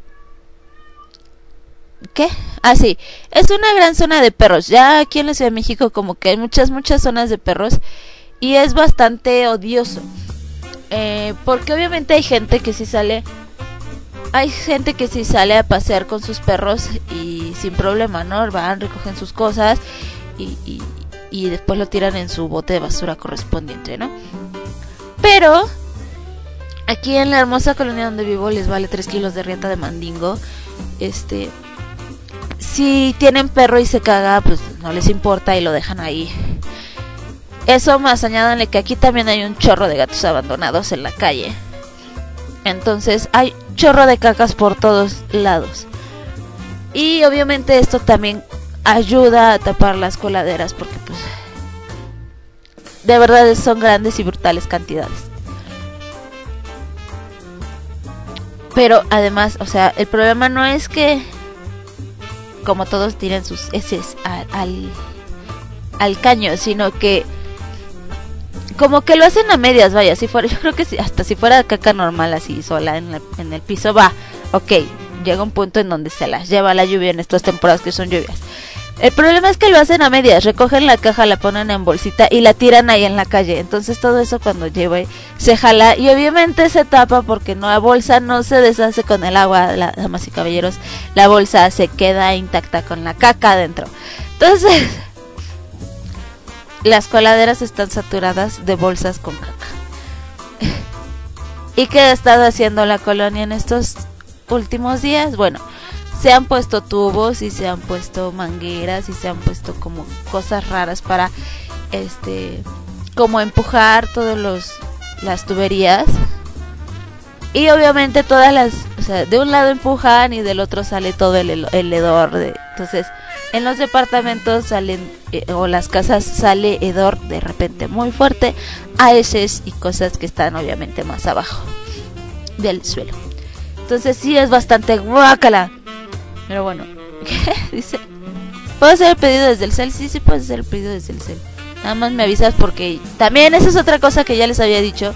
¿qué? Ah, sí, es una gran zona de perros. Ya aquí en la Ciudad de México como que hay muchas, muchas zonas de perros, y es bastante odioso. Eh, porque obviamente hay gente que sí sale, hay gente que sí sale a pasear con sus perros y sin problema, ¿no? Van, recogen sus cosas y, y, y después lo tiran en su bote de basura correspondiente, ¿no? Pero aquí en la hermosa colonia donde vivo les vale tres kilos de riata de mandingo. Este, si tienen perro y se caga, pues no les importa y lo dejan ahí. Eso más añádanle que aquí también hay un chorro de gatos abandonados en la calle. Entonces hay chorro de cacas por todos lados. Y obviamente esto también ayuda a tapar las coladeras, porque pues de verdad son grandes y brutales cantidades. Pero además, o sea, el problema no es que, como todos tiran sus heces al, al, al caño, sino que como que lo hacen a medias, vaya, si fuera, yo creo que si, hasta si fuera caca normal así sola en, la, en el piso, va, ok, llega un punto en donde se las lleva la lluvia en estas temporadas que son lluvias. El problema es que lo hacen a medias, recogen la caja, la ponen en bolsita y la tiran ahí en la calle. Entonces todo eso cuando lleve se jala y obviamente se tapa porque no, la bolsa no se deshace con el agua, la, damas y caballeros, la bolsa se queda intacta con la caca adentro. Entonces las coladeras están saturadas de bolsas con caca. ¿Y qué ha estado haciendo la colonia en estos últimos días? Bueno, se han puesto tubos y se han puesto mangueras y se han puesto como cosas raras para este como empujar todos los las tuberías. Y obviamente todas las, o sea, de un lado empujan y del otro sale todo el, el hedor de, entonces en los departamentos salen eh, o las casas sale hedor de repente muy fuerte a heces y cosas que están obviamente más abajo del suelo. Entonces sí es bastante guácala. Pero bueno, ¿qué dice? ¿Puedo hacer el pedido desde el cel? Sí, sí puedes hacer el pedido desde el cel. Nada más me avisas porque también esa es otra cosa que ya les había dicho.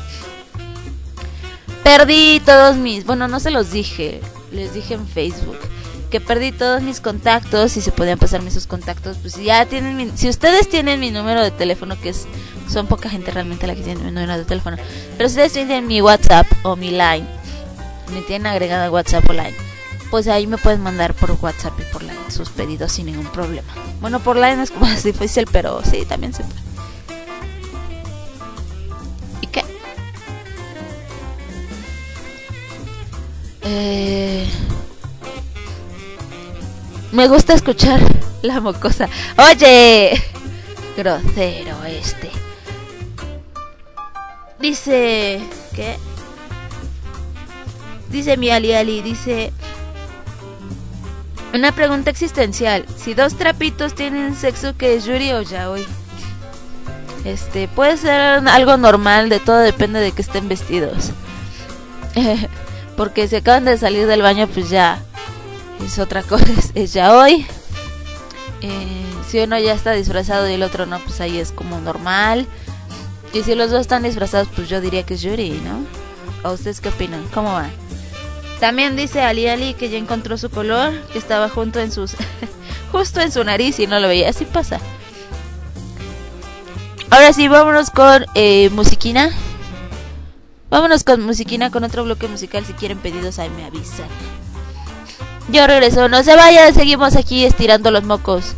Perdí todos mis... Bueno, no se los dije. Les dije en Facebook que perdí todos mis contactos y se podían pasarme esos contactos. Pues si ya tienen mi... Si ustedes tienen mi número de teléfono, que es... Son poca gente realmente la que tiene mi número de teléfono. Pero si ustedes tienen mi WhatsApp o mi Line, me tienen agregada WhatsApp o Line, pues ahí me pueden mandar por WhatsApp y por Line sus pedidos sin ningún problema. Bueno, por Line es como más difícil, pero sí, también se puede. ¿Y qué? Eh... Me gusta escuchar la mocosa. ¡Oye! Grosero este. Dice... ¿Qué? Dice mi Ali Ali, dice... Una pregunta existencial. Si dos trapitos tienen sexo, ¿qué es yuri o yaoi? Este, puede ser algo normal, de todo depende de que estén vestidos. Porque si acaban de salir del baño, pues ya es otra cosa, es, es yaoi. Eh, si uno ya está disfrazado y el otro no, pues ahí es como normal. Y si los dos están disfrazados, pues yo diría que es yuri, ¿no? ¿O ustedes qué opinan? ¿Cómo van? También dice Ali Ali que ya encontró su color, que estaba junto en sus justo en su nariz y no lo veía. Así pasa. Ahora sí, vámonos con eh, musiquina. Vámonos con musiquina, con otro bloque musical. Si quieren pedidos, ahí me avisan. Yo regreso, no se vayan, seguimos aquí estirando los mocos.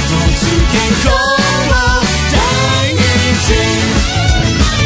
健康を第一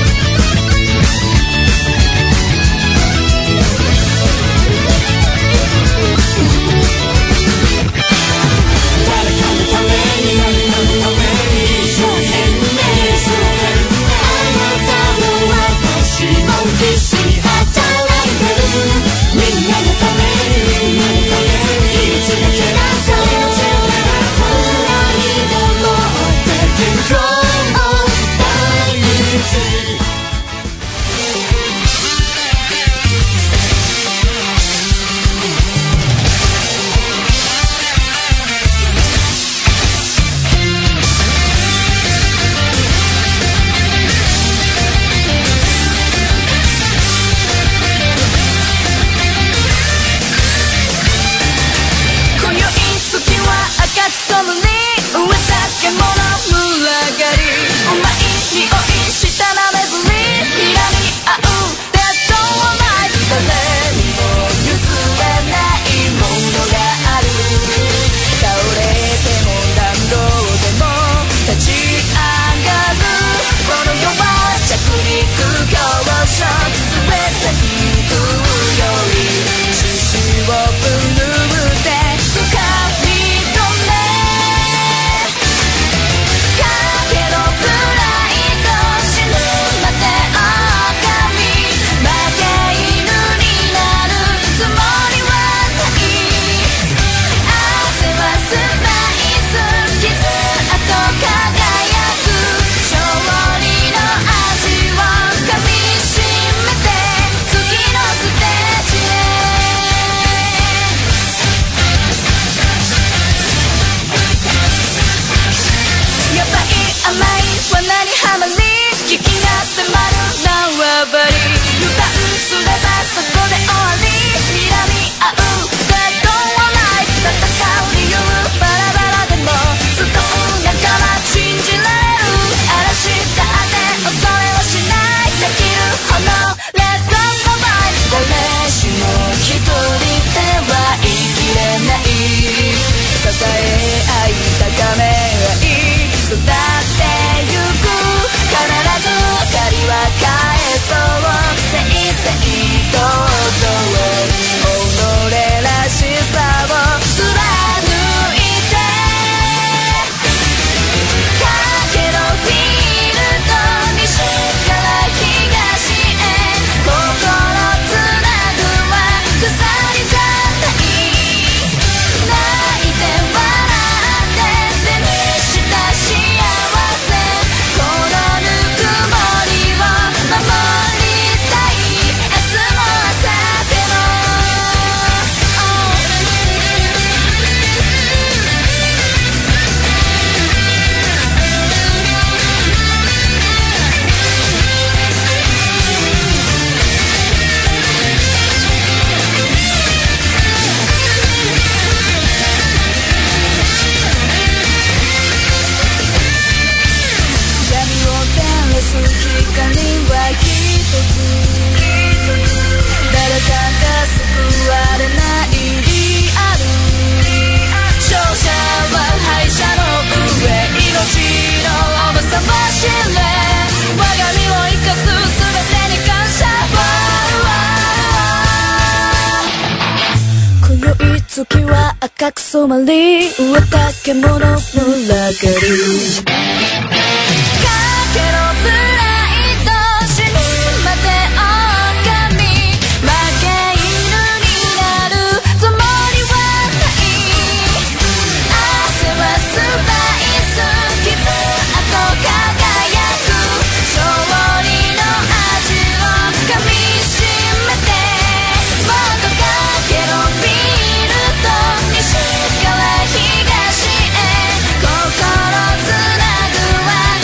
月は赤く染まり上竹物群がるかけろプライド死ぬまで狼負け犬になるつもりはない汗はスパイス傷跡輝く勝利の味を噛みしめてもっとかけろビールと西から東へ心つなぐは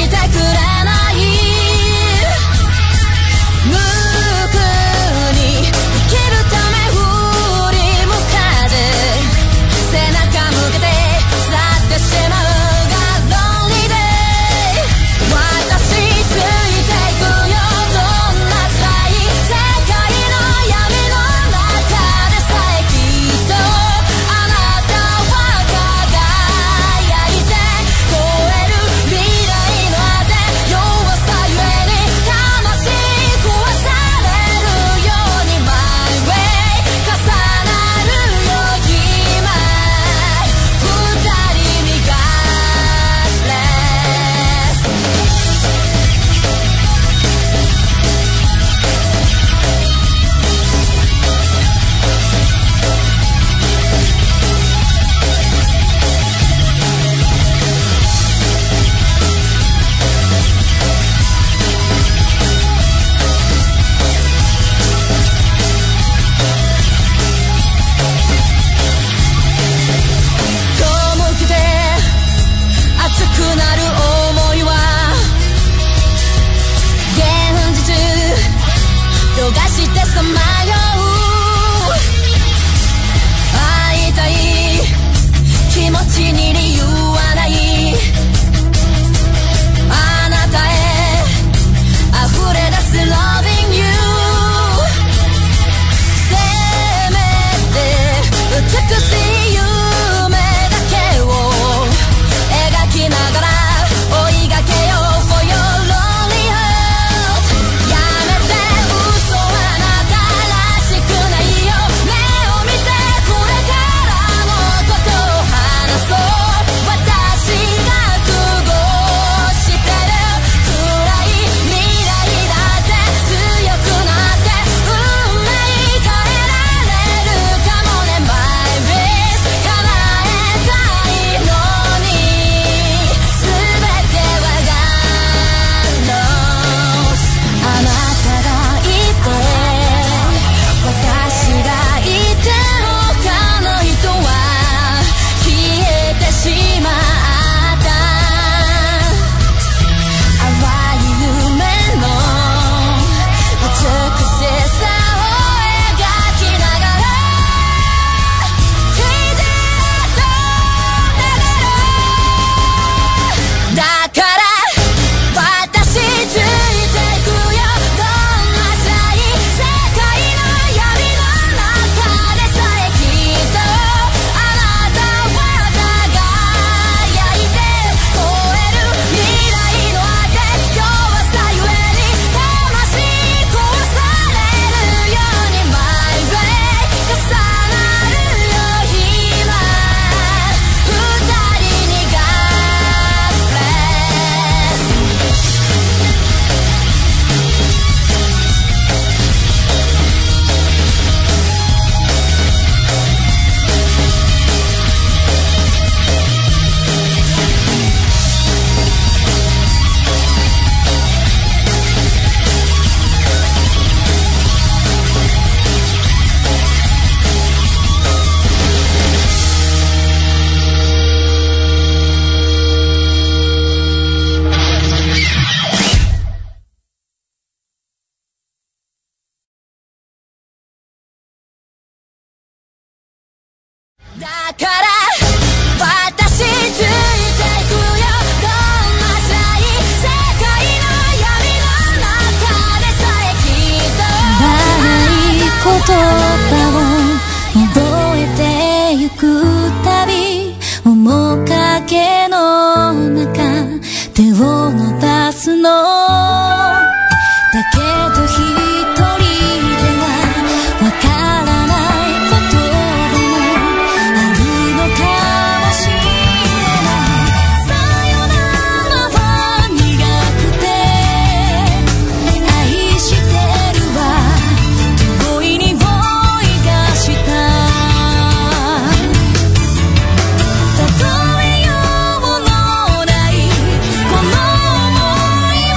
「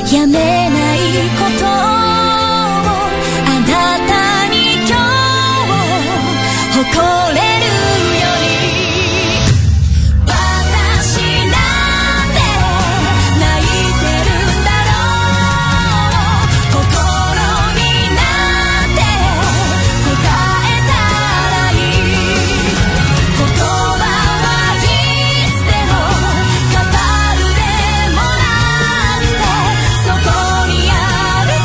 やめないことをあなたに今日誇れるように私なんて泣いてるんだろう心になんて答えたらいい言葉はいつでも語るでもなくてそこにある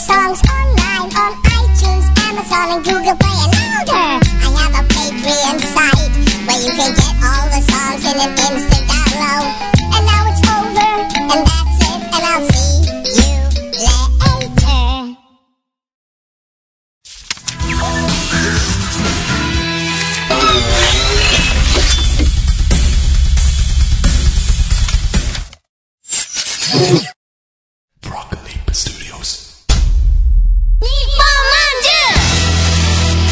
songs online on iTunes, Amazon, and Google Play and louder. I have a Patreon site where you can get all the songs in an instant download. And now it's over, and that's it, and I'll see you later. Broccoli Studios. Nippon Manju!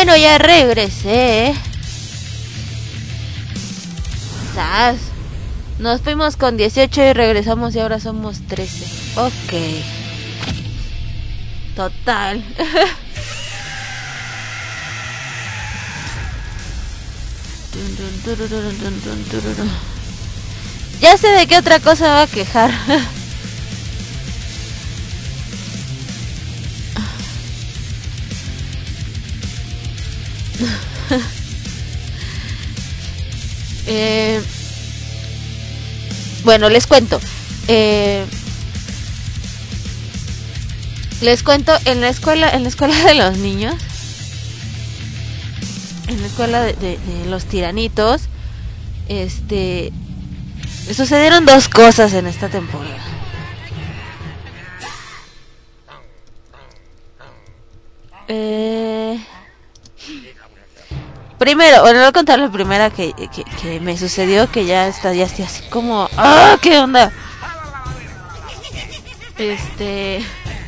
Bueno, ya regresé. ¿Sabes? Nos fuimos con dieciocho y regresamos y ahora somos trece. Ok. Total. Ya sé de qué otra cosa va a quejar. eh, bueno, les cuento. Eh, les cuento en la escuela, en la escuela de los niños, en la escuela de, de, de los tiranitos, este, sucedieron dos cosas en esta temporada. Eh, primero, bueno, voy a contar la primera que, que, que me sucedió, que ya está, ya estoy así como, ¡ah! ¿Qué onda? Este,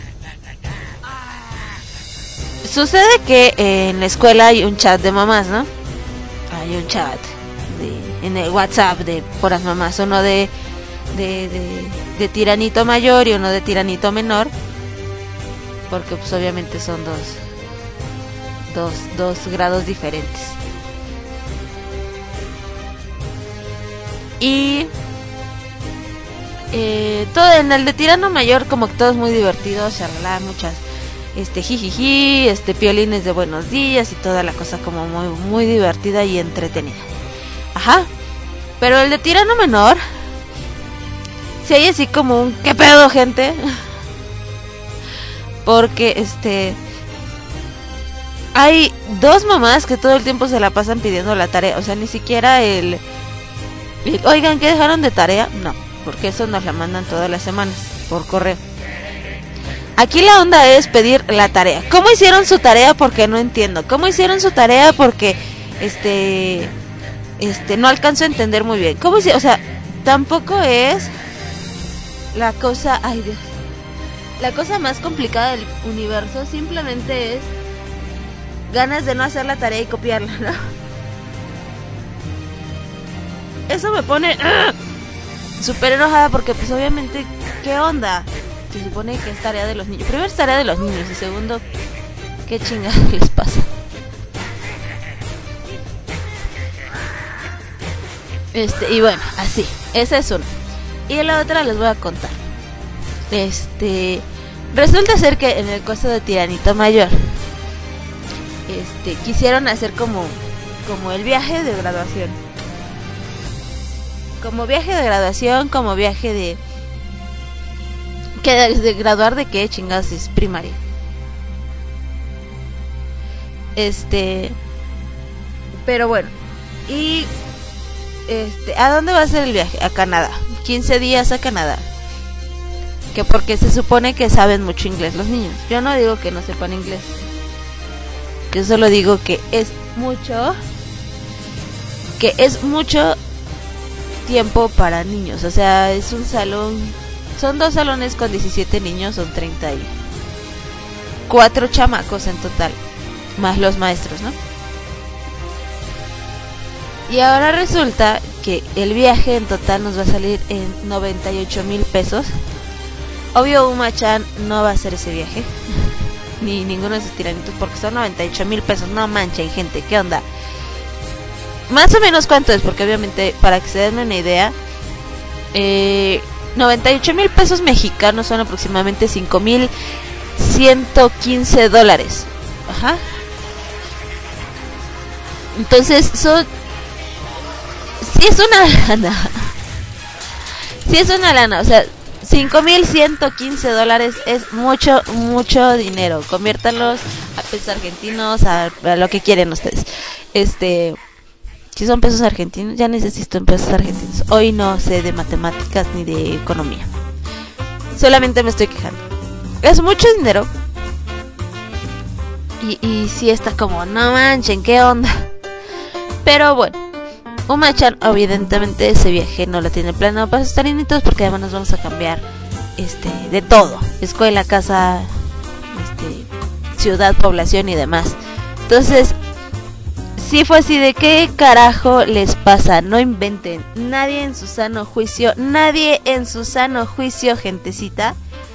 sucede que eh, en la escuela hay un chat de mamás, ¿no? Hay un chat de, en el WhatsApp de puras mamás, uno de, de, de, de tiranito mayor y uno de tiranito menor, porque pues obviamente son dos, dos, dos grados diferentes. Y eh, todo en el de tirano mayor, como que todo es muy divertido, charla, muchas este jijiji, este piolines de buenos días y toda la cosa como muy muy divertida y entretenida. Ajá. Pero el de tirano menor, si hay así como un ¿qué pedo, gente? Porque este hay dos mamás que todo el tiempo se la pasan pidiendo la tarea, o sea, ni siquiera el, el oigan, ¿qué dejaron de tarea? No, porque eso nos la mandan todas las semanas por correo. Aquí la onda es pedir la tarea. ¿Cómo hicieron su tarea? Porque no entiendo. ¿Cómo hicieron su tarea? Porque este este no alcanzo a entender muy bien. ¿Cómo hicieron? O sea, tampoco es la cosa, ay Dios, la cosa más complicada del universo. Simplemente es ganas de no hacer la tarea y copiarla, ¿no? Eso me pone ¡ah! Súper enojada porque pues obviamente, ¿qué onda? Se supone que es tarea de los niños. Primero es tarea de los niños y segundo, ¿qué chingados les pasa? Este, y bueno, así, esa es una. Y la otra les voy a contar. Este, resulta ser que en el caso de Tiranito Mayor, este, quisieron hacer como, como el viaje de graduación. Como viaje de graduación, como viaje de... que de graduar de qué chingados es primaria. Este, pero bueno, y este, ¿a dónde va a ser el viaje? A Canadá. quince días a Canadá. Que porque se supone que saben mucho inglés los niños. Yo no digo que no sepan inglés. Yo solo digo que es mucho que es mucho tiempo para niños, o sea, es un salón. Son dos salones con diecisiete niños, son treinta y cuatro chamacos en total, más los maestros, ¿no? Y ahora resulta que el viaje en total nos va a salir en noventa y ocho mil pesos. Obvio, Uma-chan no va a hacer ese viaje, ni ninguno de esos tiranitos, porque son noventa y ocho mil pesos. No manchen, gente, ¿qué onda? Más o menos cuánto es, porque obviamente, para que se den una idea, eh... noventa y ocho mil pesos mexicanos son aproximadamente cinco mil ciento quince dólares. Ajá. Entonces son, sí es una lana, sí es una lana, o sea, cinco mil ciento quince dólares es mucho, mucho dinero. Conviértanlos a pesos argentinos, a, a lo que quieren ustedes. Este, si son pesos argentinos, ya necesito en pesos argentinos. Hoy no sé de matemáticas ni de economía. Solamente me estoy quejando. Es mucho dinero. Y, y sí está como, no manchen, ¿qué onda? Pero bueno, Uma-chan evidentemente ese viaje no lo tiene planeado para sus tarinitos, porque además nos vamos a cambiar este de todo. Escuela, casa, este, ciudad, población y demás. Entonces, sí fue así de qué carajo les pasa, no inventen. Nadie en su sano juicio, nadie en su sano juicio, gentecita,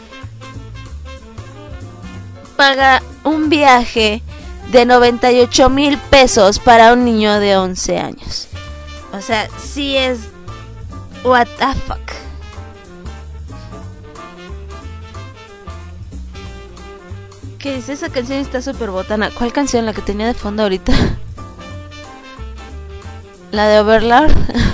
paga un viaje de noventa y ocho mil pesos para un niño de once años. O sea, sí es... What the fuck. ¿Qué dice? Esa canción está súper botana. ¿Cuál canción? La que tenía de fondo ahorita. La de Overlord.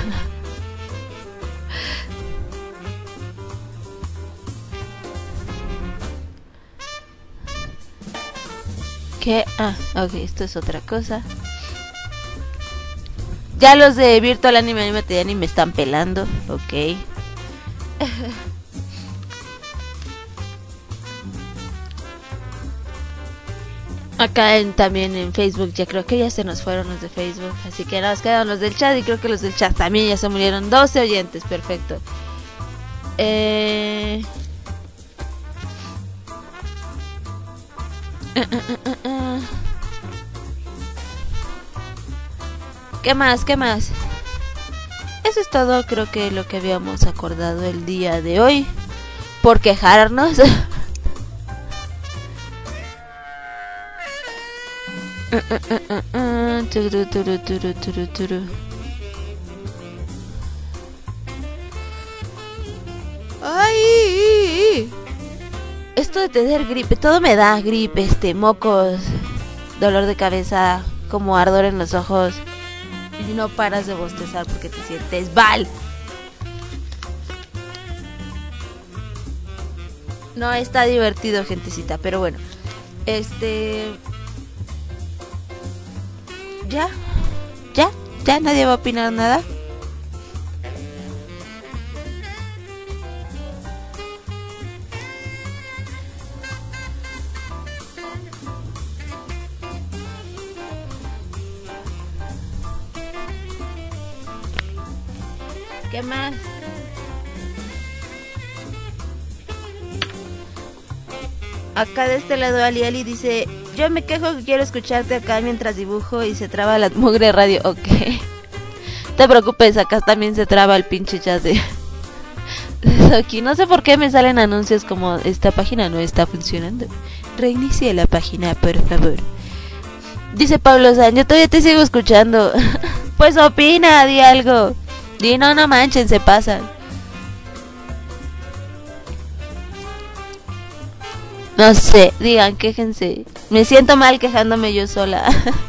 ¿Qué? Ah, ok, esto es otra cosa. Ya los de Virtual Anime Animate ya ni me están pelando. Ok. Acá en, también en Facebook, ya creo que ya se nos fueron los de Facebook. Así que nos quedan los del chat y creo que los del chat también ya se murieron. doce oyentes, perfecto. Eh... Uh, uh, uh, uh. ¿Qué más? ¿Qué más? Eso es todo, creo que lo que habíamos acordado el día de hoy. Por quejarnos. Ay, esto de tener gripe, todo me da gripe, este, mocos, dolor de cabeza, como ardor en los ojos. Y no paras de bostezar porque te sientes mal. No está divertido, gentecita, pero bueno. Este... Ya, ya, ya nadie va a opinar nada. ¿Qué más? Acá de este lado Ali Ali dice: yo me quejo que quiero escucharte acá mientras dibujo y se traba la mugre radio. Ok. Te preocupes, acá también se traba el pinche chat de... Aquí no sé por qué me salen anuncios como esta página no está funcionando. Reinicie la página, por favor. Dice Pablo San, yo todavía te sigo escuchando. Pues opina, di algo. Di no, no manchen, se pasan. No sé, digan, quéjense. Me siento mal quejándome yo sola.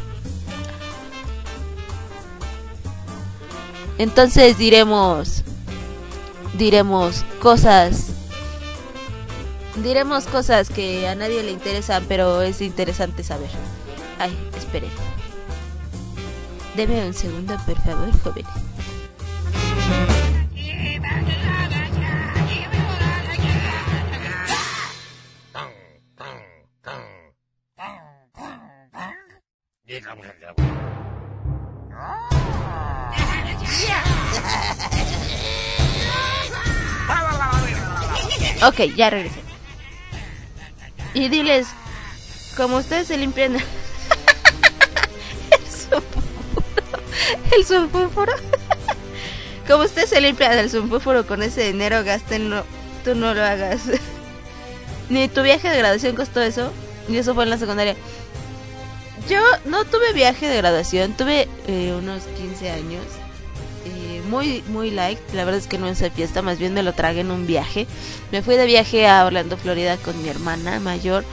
Entonces diremos... Diremos cosas... Diremos cosas que a nadie le interesan, pero es interesante saber. Ay, esperen. Deme un segundo, por favor, jóvenes. Ok, ya regresé. Y diles, como ustedes se limpian el sulfúforo, el sulfúforo, como ustedes se limpian el sulfúforo con ese dinero, gástenlo, tú no lo hagas. Ni tu viaje de graduación costó eso, y eso fue en la secundaria. Yo no tuve viaje de graduación, tuve eh, unos quince años. Muy, muy light, la verdad es que no es fiesta, más bien me lo tragué en un viaje. Me fui de viaje a Orlando, Florida con mi hermana mayor.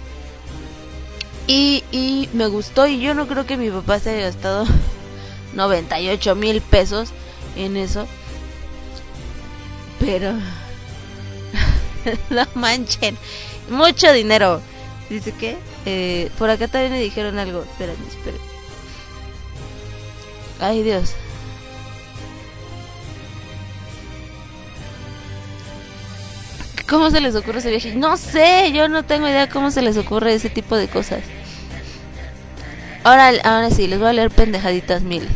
Y, y me gustó, y yo no creo que mi papá se haya gastado noventa y ocho mil pesos en eso. Pero... no manchen, mucho dinero. Dice que eh, por acá también me dijeron algo. Espérame, espérame. Ay, Dios. ¿Cómo se les ocurre ese viaje? No sé, yo no tengo idea cómo se les ocurre ese tipo de cosas. Ahora, ahora sí, les voy a leer pendejaditas mil.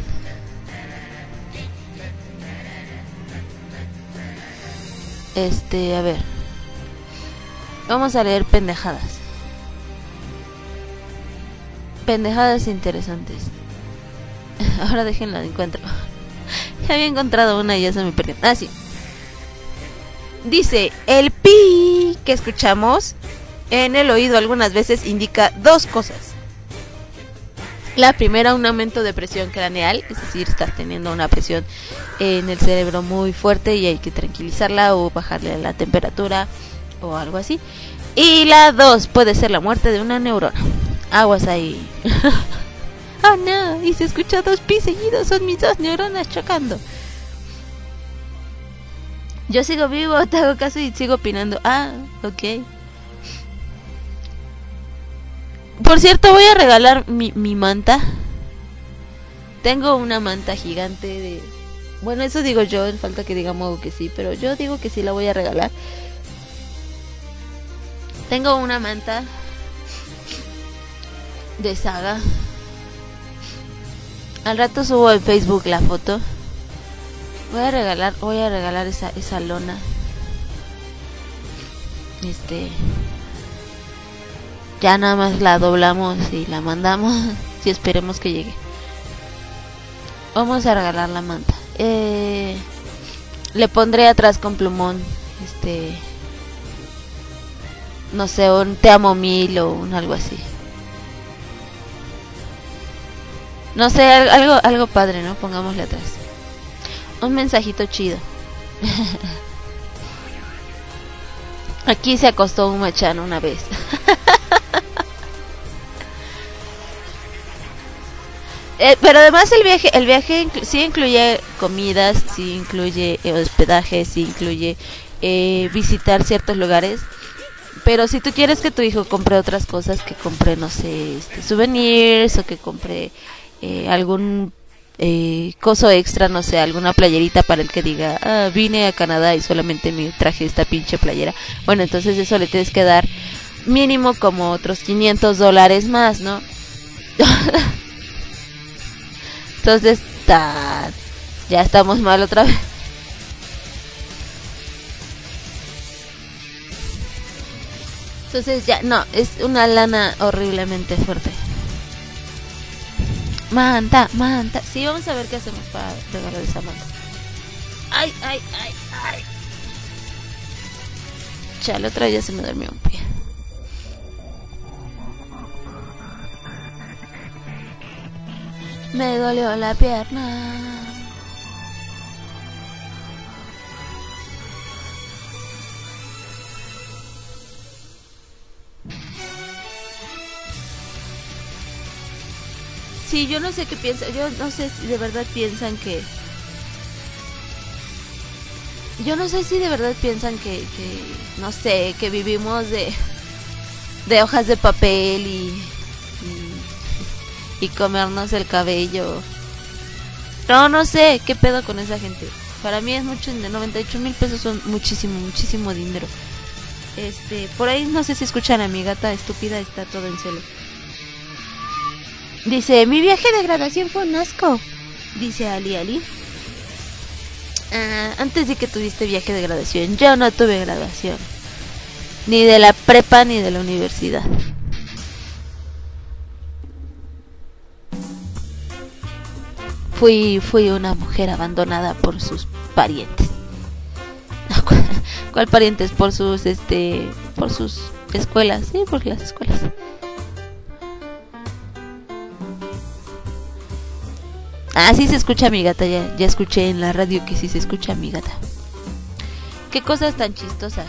Este, a ver. Vamos a leer pendejadas. Pendejadas interesantes. Ahora déjenla de encuentro. Ya había encontrado una y ya se me perdió. Ah, sí. Dice, el pi que escuchamos en el oído algunas veces indica dos cosas. La primera, un aumento de presión craneal, es decir, estás teniendo una presión en el cerebro muy fuerte y hay que tranquilizarla o bajarle la temperatura o algo así. Y la dos, puede ser la muerte de una neurona. Aguas ahí. Oh no, y se escucha dos pi seguidos, son mis dos neuronas chocando. Yo sigo vivo, te hago caso y sigo opinando. Ah, ok. Por cierto, voy a regalar mi, mi manta. Tengo una manta gigante de... Bueno, eso digo yo, falta que digamos que sí, pero yo digo que sí la voy a regalar. Tengo una manta de Saga. Al rato subo en Facebook la foto. Voy a regalar, voy a regalar esa, esa lona. Este... Ya nada más la doblamos y la mandamos. Y esperemos que llegue. Vamos a regalar la manta. Eh, le pondré atrás con plumón. Este. No sé, un te amo mil o un algo así. No sé, algo, algo padre, ¿no? Pongámosle atrás. Un mensajito chido. Aquí se acostó un machano una vez. Eh, pero además el viaje, el viaje inclu- sí incluye comidas, sí incluye eh, hospedaje, sí incluye eh, visitar ciertos lugares. Pero si tú quieres que tu hijo compre otras cosas, que compre, no sé, este, souvenirs o que compre eh, algún eh, coso extra, no sé, alguna playerita para el que diga, ah, vine a Canadá y solamente me traje esta pinche playera. Bueno, entonces eso le tienes que dar mínimo como otros quinientos dólares más, ¿no? Entonces, ta, ya estamos mal otra vez. Entonces ya, no, es una lana horriblemente fuerte. Manta, manta. Sí, vamos a ver qué hacemos para regalar esa manta. Ay, ay, ay, ay. Chale, otra vez ya se me durmió un pie. Me dolió la pierna. Sí, yo no sé qué piensan. Yo no sé si de verdad piensan que... Yo no sé si de verdad piensan que... que no sé, que vivimos de... De hojas de papel y... y comernos el cabello. No, no sé, qué pedo con esa gente. Para mí es mucho, de noventa y ocho mil pesos son muchísimo, muchísimo dinero. Este, por ahí no sé si escuchan a mi gata estúpida, está todo en celo. Dice, mi viaje de graduación fue un asco. Dice Ali Ali. Ah, antes de que tuviste viaje de graduación, yo no tuve graduación. Ni de la prepa ni de la universidad. Fui, fui una mujer abandonada por sus parientes. ¿Cuál, cuál parientes? Por sus, este, por sus escuelas, sí, por las escuelas. Ah, sí se escucha mi gata, ya, ya escuché en la radio que sí se escucha mi gata. Qué cosas tan chistosas.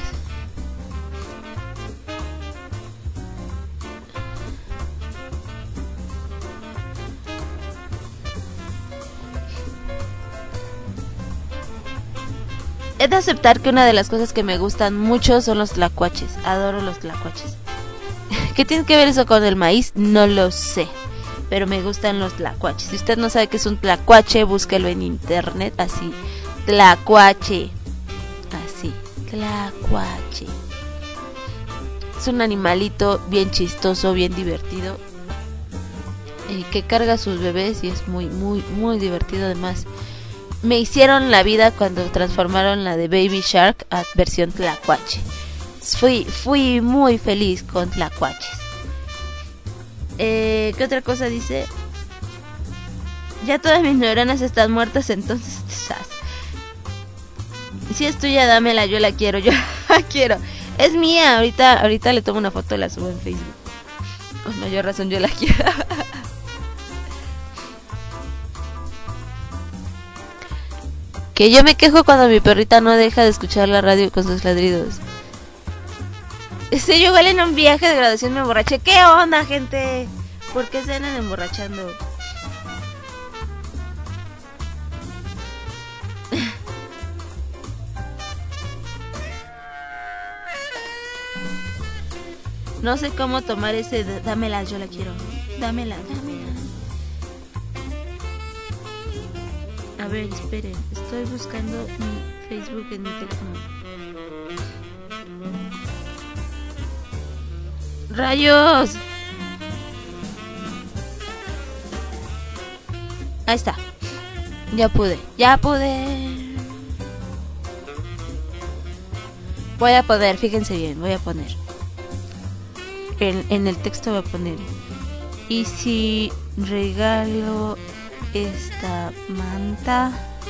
He de aceptar que una de las cosas que me gustan mucho son los tlacuaches. Adoro los tlacuaches. ¿Qué tiene que ver eso con el maíz? No lo sé. Pero me gustan los tlacuaches. Si usted no sabe qué es un tlacuache, búsquelo en internet. Así. Tlacuache. Así. Tlacuache. Es un animalito bien chistoso, bien divertido. Eh, que carga a sus bebés y es muy, muy, muy divertido además. Me hicieron la vida cuando transformaron la de Baby Shark a versión tlacuache. Fui, fui muy feliz con tlacuaches. Eh, ¿Qué otra cosa dice? Ya todas mis neuronas están muertas, entonces chas. Si es tuya, dámela, yo la quiero, yo la quiero. Es mía, ahorita, ahorita le tomo una foto y la subo en Facebook. Con mayor razón yo la quiero. Que yo me quejo cuando mi perrita no deja de escuchar la radio con sus ladridos. Este, yo igual en un viaje de graduación me emborraché. ¿Qué onda, gente? ¿Por qué se andan emborrachando? No sé cómo tomar ese de- dámela, yo la quiero. Dámela, dámela. A ver, esperen. Estoy buscando mi Facebook en mi teléfono. ¡Rayos! Ahí está. Ya pude, ya pude. Voy a poner, fíjense bien, voy a poner. En, en el texto voy a poner. Y si regalo esta manta,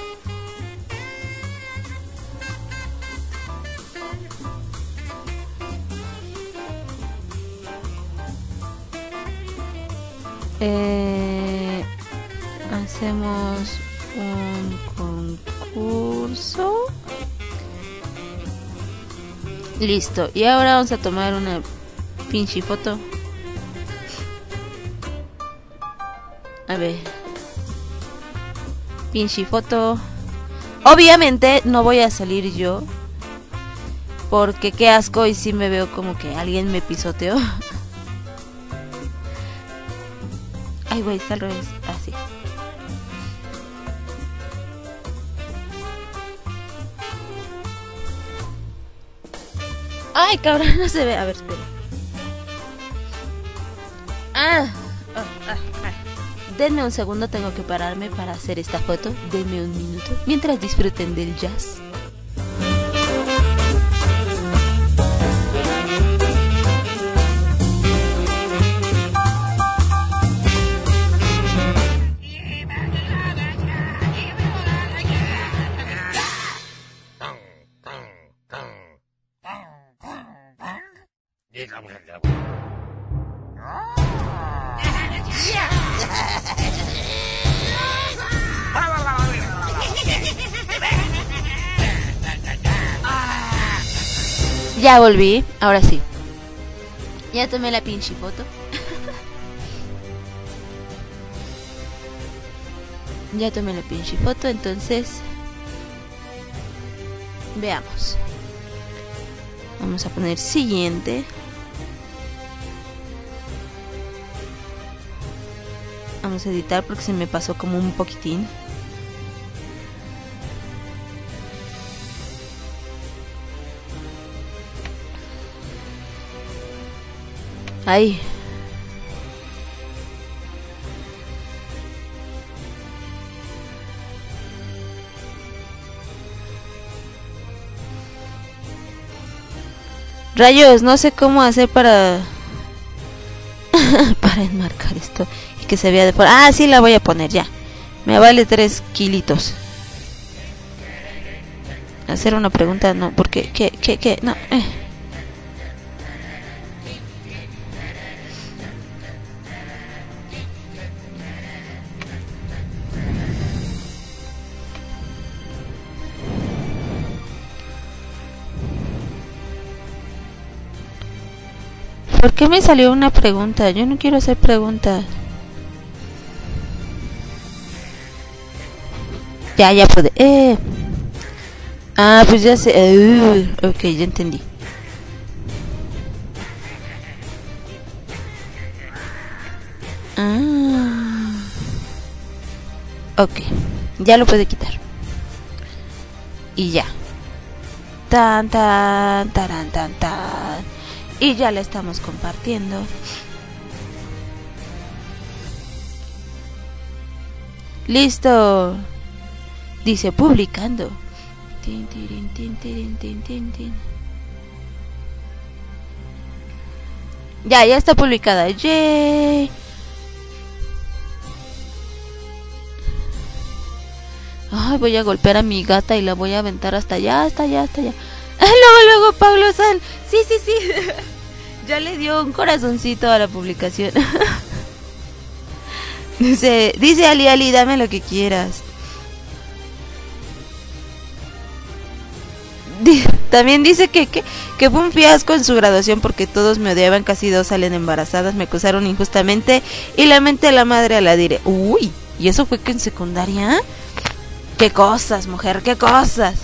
eh, hacemos un concurso. Listo. Y ahora vamos a tomar una pinche foto. A ver. Pinche foto. Obviamente no voy a salir yo, porque qué asco, y si me veo como que alguien me pisoteó. Ay, güey, está al revés. Así. Ay, cabrón, no se ve. A ver, espera. Ah, ah, ah, ah. Denme un segundo, tengo que pararme para hacer esta foto. Denme un minuto mientras disfruten del jazz. Ya volví, ahora sí. Ya tomé la pinche foto. Ya tomé la pinche foto, entonces veamos. Vamos a poner siguiente. Vamos a editar porque se me pasó como un poquitín. Ahí. Rayos, no sé cómo hacer para para enmarcar esto y que se vea de fuera. Ah, sí, la voy a poner ya. Me vale tres kilitos. Hacer una pregunta, no, porque qué, qué, qué, no. Eh. ¿Por qué me salió una pregunta? Yo no quiero hacer preguntas. Ya, ya pude. Eh. Ah, pues ya sé. Uh, ok, ya entendí. Ah. Ok, ya lo puede quitar. Y ya. Tan, tan, taran, tan, tan. Y ya la estamos compartiendo. Listo. Dice publicando. Tin, tirin, tin, tirin, tin, tin, tin. Ya, ya está publicada. Yay. Ay, voy a golpear a mi gata y la voy a aventar hasta allá, hasta allá, hasta allá. Luego, luego, Pablo San. Sí, sí, sí. Ya le dio un corazoncito a la publicación. Dice, dice Ali Ali, dame lo que quieras. Di- También dice que, que, que fue un fiasco en su graduación porque todos me odiaban, casi dos salen embarazadas, me acusaron injustamente y la mente a la madre a la dire. Uy, ¿y eso fue que en secundaria? Qué cosas, mujer, qué cosas.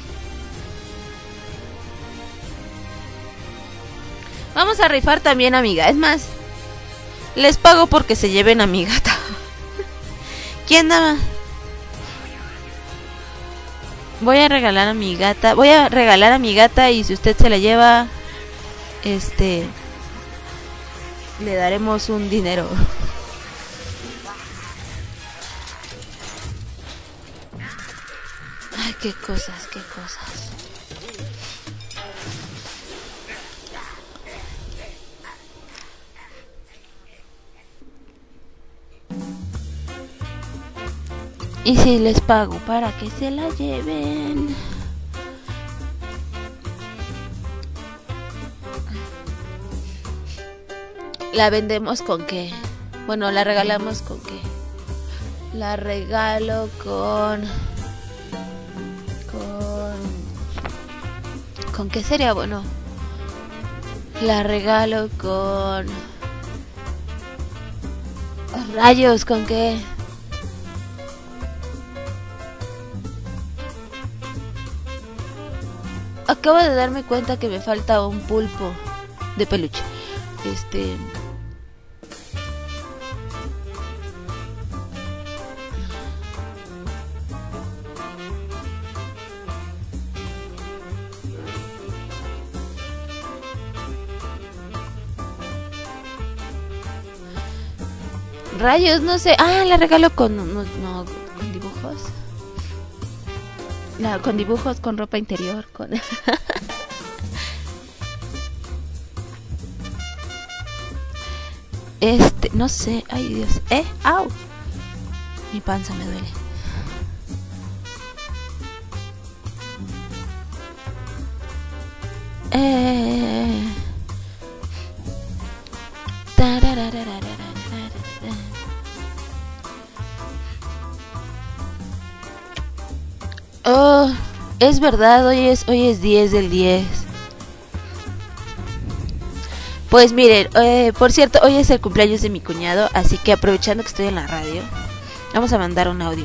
Vamos a rifar también, amiga. Es más, les pago porque se lleven a mi gata. ¿Quién da? Voy a regalar a mi gata. Voy a regalar a mi gata y si usted se la lleva, este, le daremos un dinero. Ay, qué cosas, qué cosas. Y si les pago para que se la lleven. ¿La vendemos con qué? Bueno, la regalamos con qué. La regalo con... Con... ¿Con qué sería bueno? La regalo con... Rayos, ¿con qué? Acabo de darme cuenta que me falta un pulpo de peluche. Este... Rayos, no sé. Ah, la regalo con... No, no, con dibujos. La, con dibujos, con ropa interior, con... Este, no sé. Ay, Dios. ¿Eh? ¡Au! Mi panza me duele. Eh... Oh, es verdad, hoy es, hoy es diez del diez. Pues miren, eh, por cierto, hoy es el cumpleaños de mi cuñado, así que aprovechando que estoy en la radio, vamos a mandar un audio.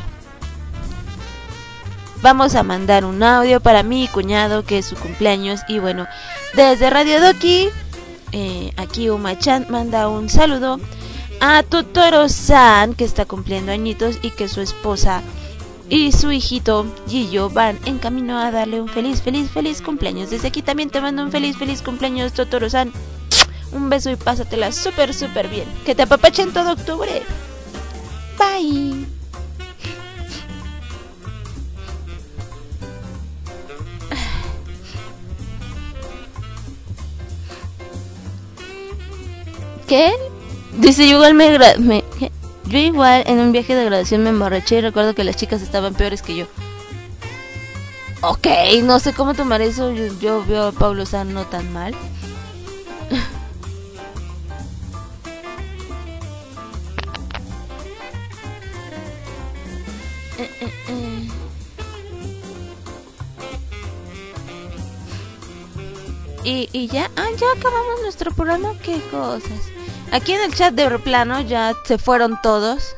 Vamos a mandar un audio para mi cuñado, que es su cumpleaños. Y bueno, desde Radio Doki, eh, aquí Uma-chan manda un saludo a Totoro-san, que está cumpliendo añitos y que su esposa y su hijito Gillo van en camino a darle un feliz, feliz, feliz cumpleaños. Desde aquí también te mando un feliz, feliz cumpleaños, Totoro-san. Un beso y pásatela súper, súper bien. Que te apapachen todo octubre. Bye. ¿Qué? Dice, yo igual me... Gra- me ¿qué? Yo igual en un viaje de graduación me emborraché y recuerdo que las chicas estaban peores que yo. Ok, no sé cómo tomar eso. Yo, yo veo a Pablo San no tan mal. eh, eh, eh. Y, y ya, ah, ya acabamos nuestro programa. Qué cosas. Aquí en el chat de Replano ya se fueron todos.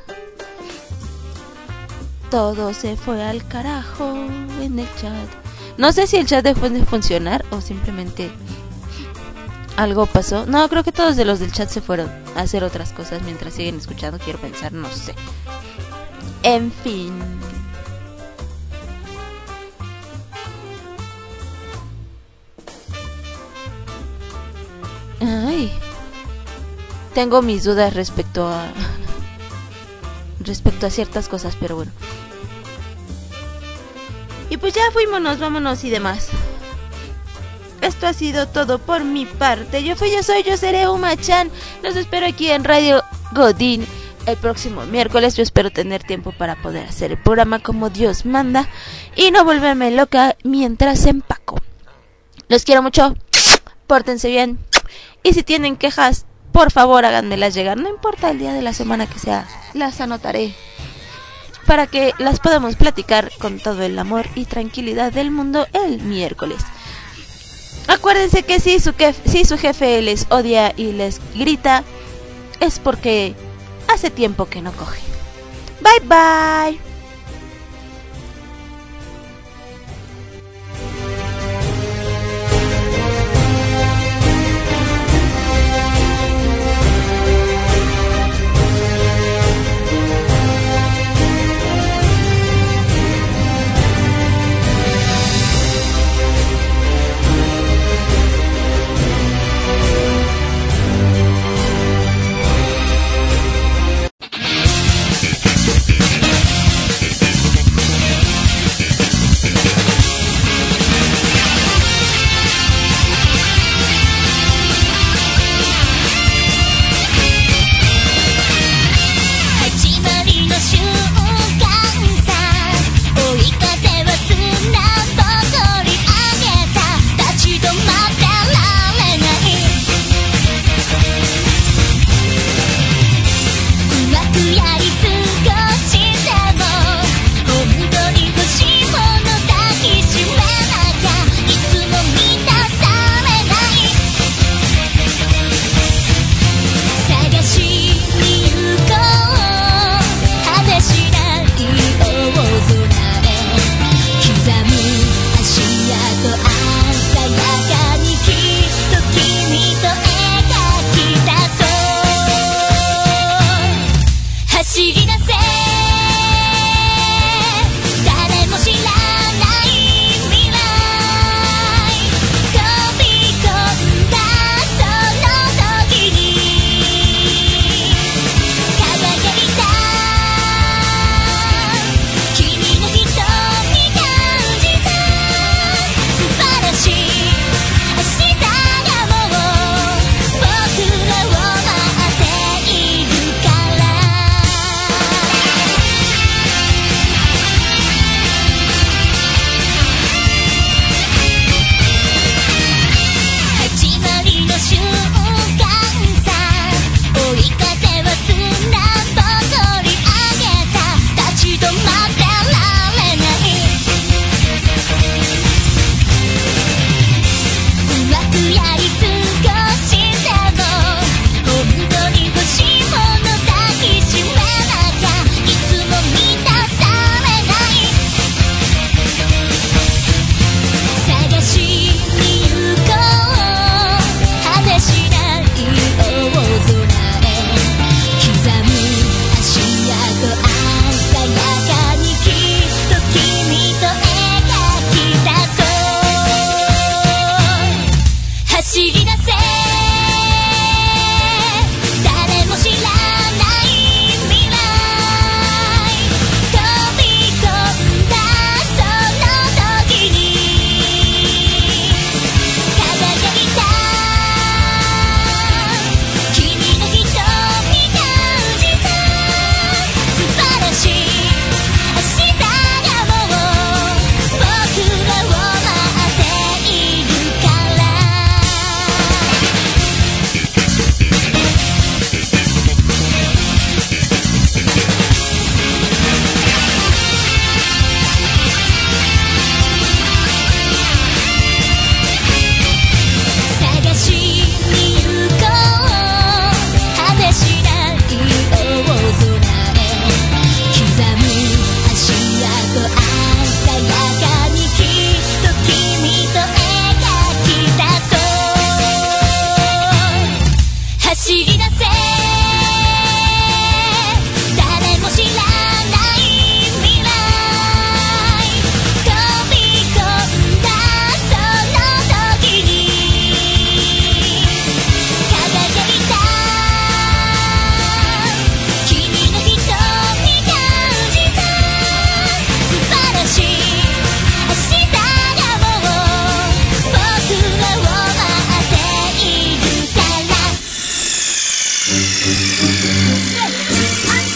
Todo se fue al carajo en el chat. No sé si el chat dejó de funcionar o simplemente algo pasó. No, creo que todos de los del chat se fueron a hacer otras cosas mientras siguen escuchando. Quiero pensar, no sé. En fin. Ay. Tengo mis dudas respecto a respecto a ciertas cosas, pero bueno. Y pues ya fuímonos, vámonos y demás. Esto ha sido todo por mi parte. Yo fui, yo soy, yo seré Uma-chan. Los espero aquí en Radio Godín, el próximo miércoles. Yo espero tener tiempo para poder hacer el programa como Dios manda y no volverme loca mientras empaco. Los quiero mucho, pórtense bien y si tienen quejas, por favor háganmelas llegar. No importa el día de la semana que sea, las anotaré para que las podamos platicar con todo el amor y tranquilidad del mundo el miércoles. Acuérdense que si su, jef- si su jefe les odia y les grita, es porque hace tiempo que no coge. Bye bye. I'm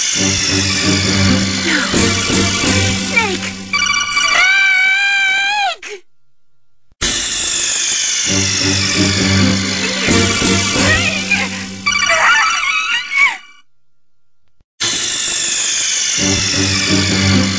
Snake! Snake!